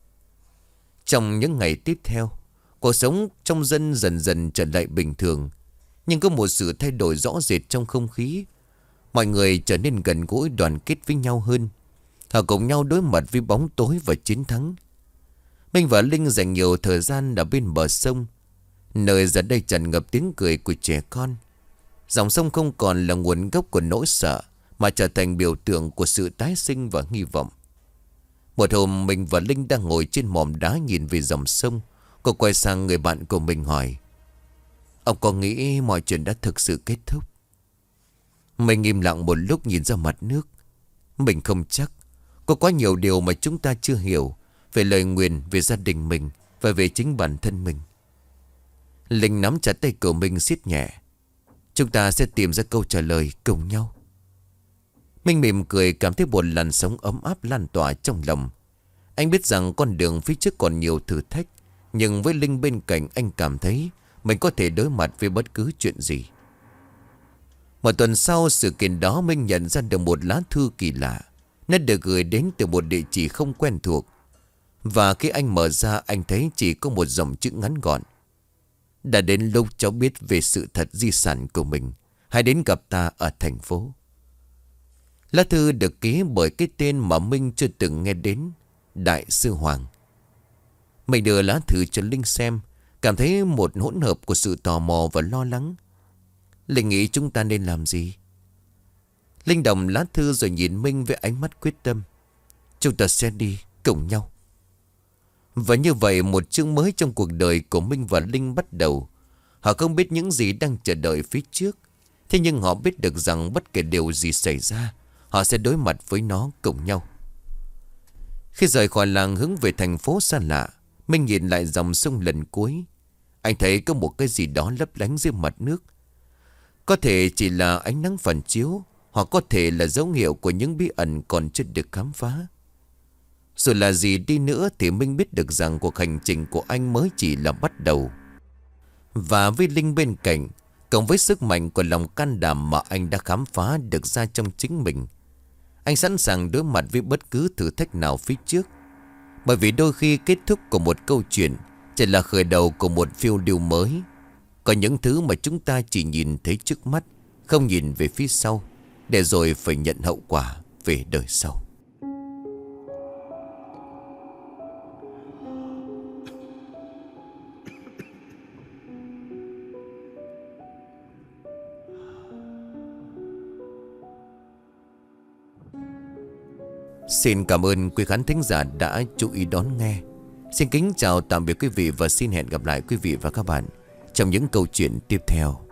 Trong những ngày tiếp theo, cuộc sống trong dân dần dần trở lại bình thường. Nhưng có một sự thay đổi rõ rệt trong không khí. Mọi người trở nên gần gũi, đoàn kết với nhau hơn. Họ cùng nhau đối mặt với bóng tối và chiến thắng. Minh và Linh dành nhiều thời gian ở bên bờ sông, nơi giờ đây tràn ngập tiếng cười của trẻ con. Dòng sông không còn là nguồn gốc của nỗi sợ, mà trở thành biểu tượng của sự tái sinh và hy vọng. Một hôm, mình và Linh đang ngồi trên mỏm đá nhìn về dòng sông. Cô quay sang người bạn của mình hỏi: Ông có nghĩ mọi chuyện đã thực sự kết thúc? Mình im lặng một lúc nhìn ra mặt nước. Mình không chắc. Có quá nhiều điều mà chúng ta chưa hiểu, về lời nguyền, về gia đình mình và về chính bản thân mình. Linh nắm chặt tay của Minh siết nhẹ. Chúng ta sẽ tìm ra câu trả lời cùng nhau. Minh mỉm cười, cảm thấy một làn sóng ấm áp lan tỏa trong lòng. Anh biết rằng con đường phía trước còn nhiều thử thách, nhưng với Linh bên cạnh anh cảm thấy mình có thể đối mặt với bất cứ chuyện gì. Một tuần sau sự kiện đó, Minh nhận ra được một lá thư kỳ lạ. Nó được gửi đến từ một địa chỉ không quen thuộc. Và khi anh mở ra, anh thấy chỉ có một dòng chữ ngắn gọn: đã đến lúc cháu biết về sự thật di sản của mình. Hãy đến gặp ta ở thành phố. Lá thư được ký bởi cái tên mà Minh chưa từng nghe đến: Đại sư Hoàng. Mình đưa lá thư cho Linh xem, cảm thấy một hỗn hợp của sự tò mò và lo lắng. Linh nghĩ chúng ta nên làm gì? Linh đọc lá thư rồi nhìn Minh với ánh mắt quyết tâm. Chúng ta sẽ đi cùng nhau. Và như vậy một chương mới trong cuộc đời của Minh và Linh bắt đầu. Họ không biết những gì đang chờ đợi phía trước. Thế nhưng họ biết được rằng bất kể điều gì xảy ra, họ sẽ đối mặt với nó cùng nhau. Khi rời khỏi làng hướng về thành phố xa lạ, Minh nhìn lại dòng sông lần cuối. Anh thấy có một cái gì đó lấp lánh dưới mặt nước. Có thể chỉ là ánh nắng phản chiếu, hoặc có thể là dấu hiệu của những bí ẩn còn chưa được khám phá. Dù là gì đi nữa thì Minh biết được rằng cuộc hành trình của anh mới chỉ là bắt đầu. Và với Linh bên cạnh, cộng với sức mạnh của lòng can đảm mà anh đã khám phá được ra trong chính mình, anh sẵn sàng đối mặt với bất cứ thử thách nào phía trước. Bởi vì đôi khi kết thúc của một câu chuyện chỉ là khởi đầu của một phiêu lưu mới. Có những thứ mà chúng ta chỉ nhìn thấy trước mắt, không nhìn về phía sau, để rồi phải nhận hậu quả về đời sau. Xin cảm ơn quý khán thính giả đã chú ý đón nghe. Xin kính chào tạm biệt quý vị và xin hẹn gặp lại quý vị và các bạn trong những câu chuyện tiếp theo.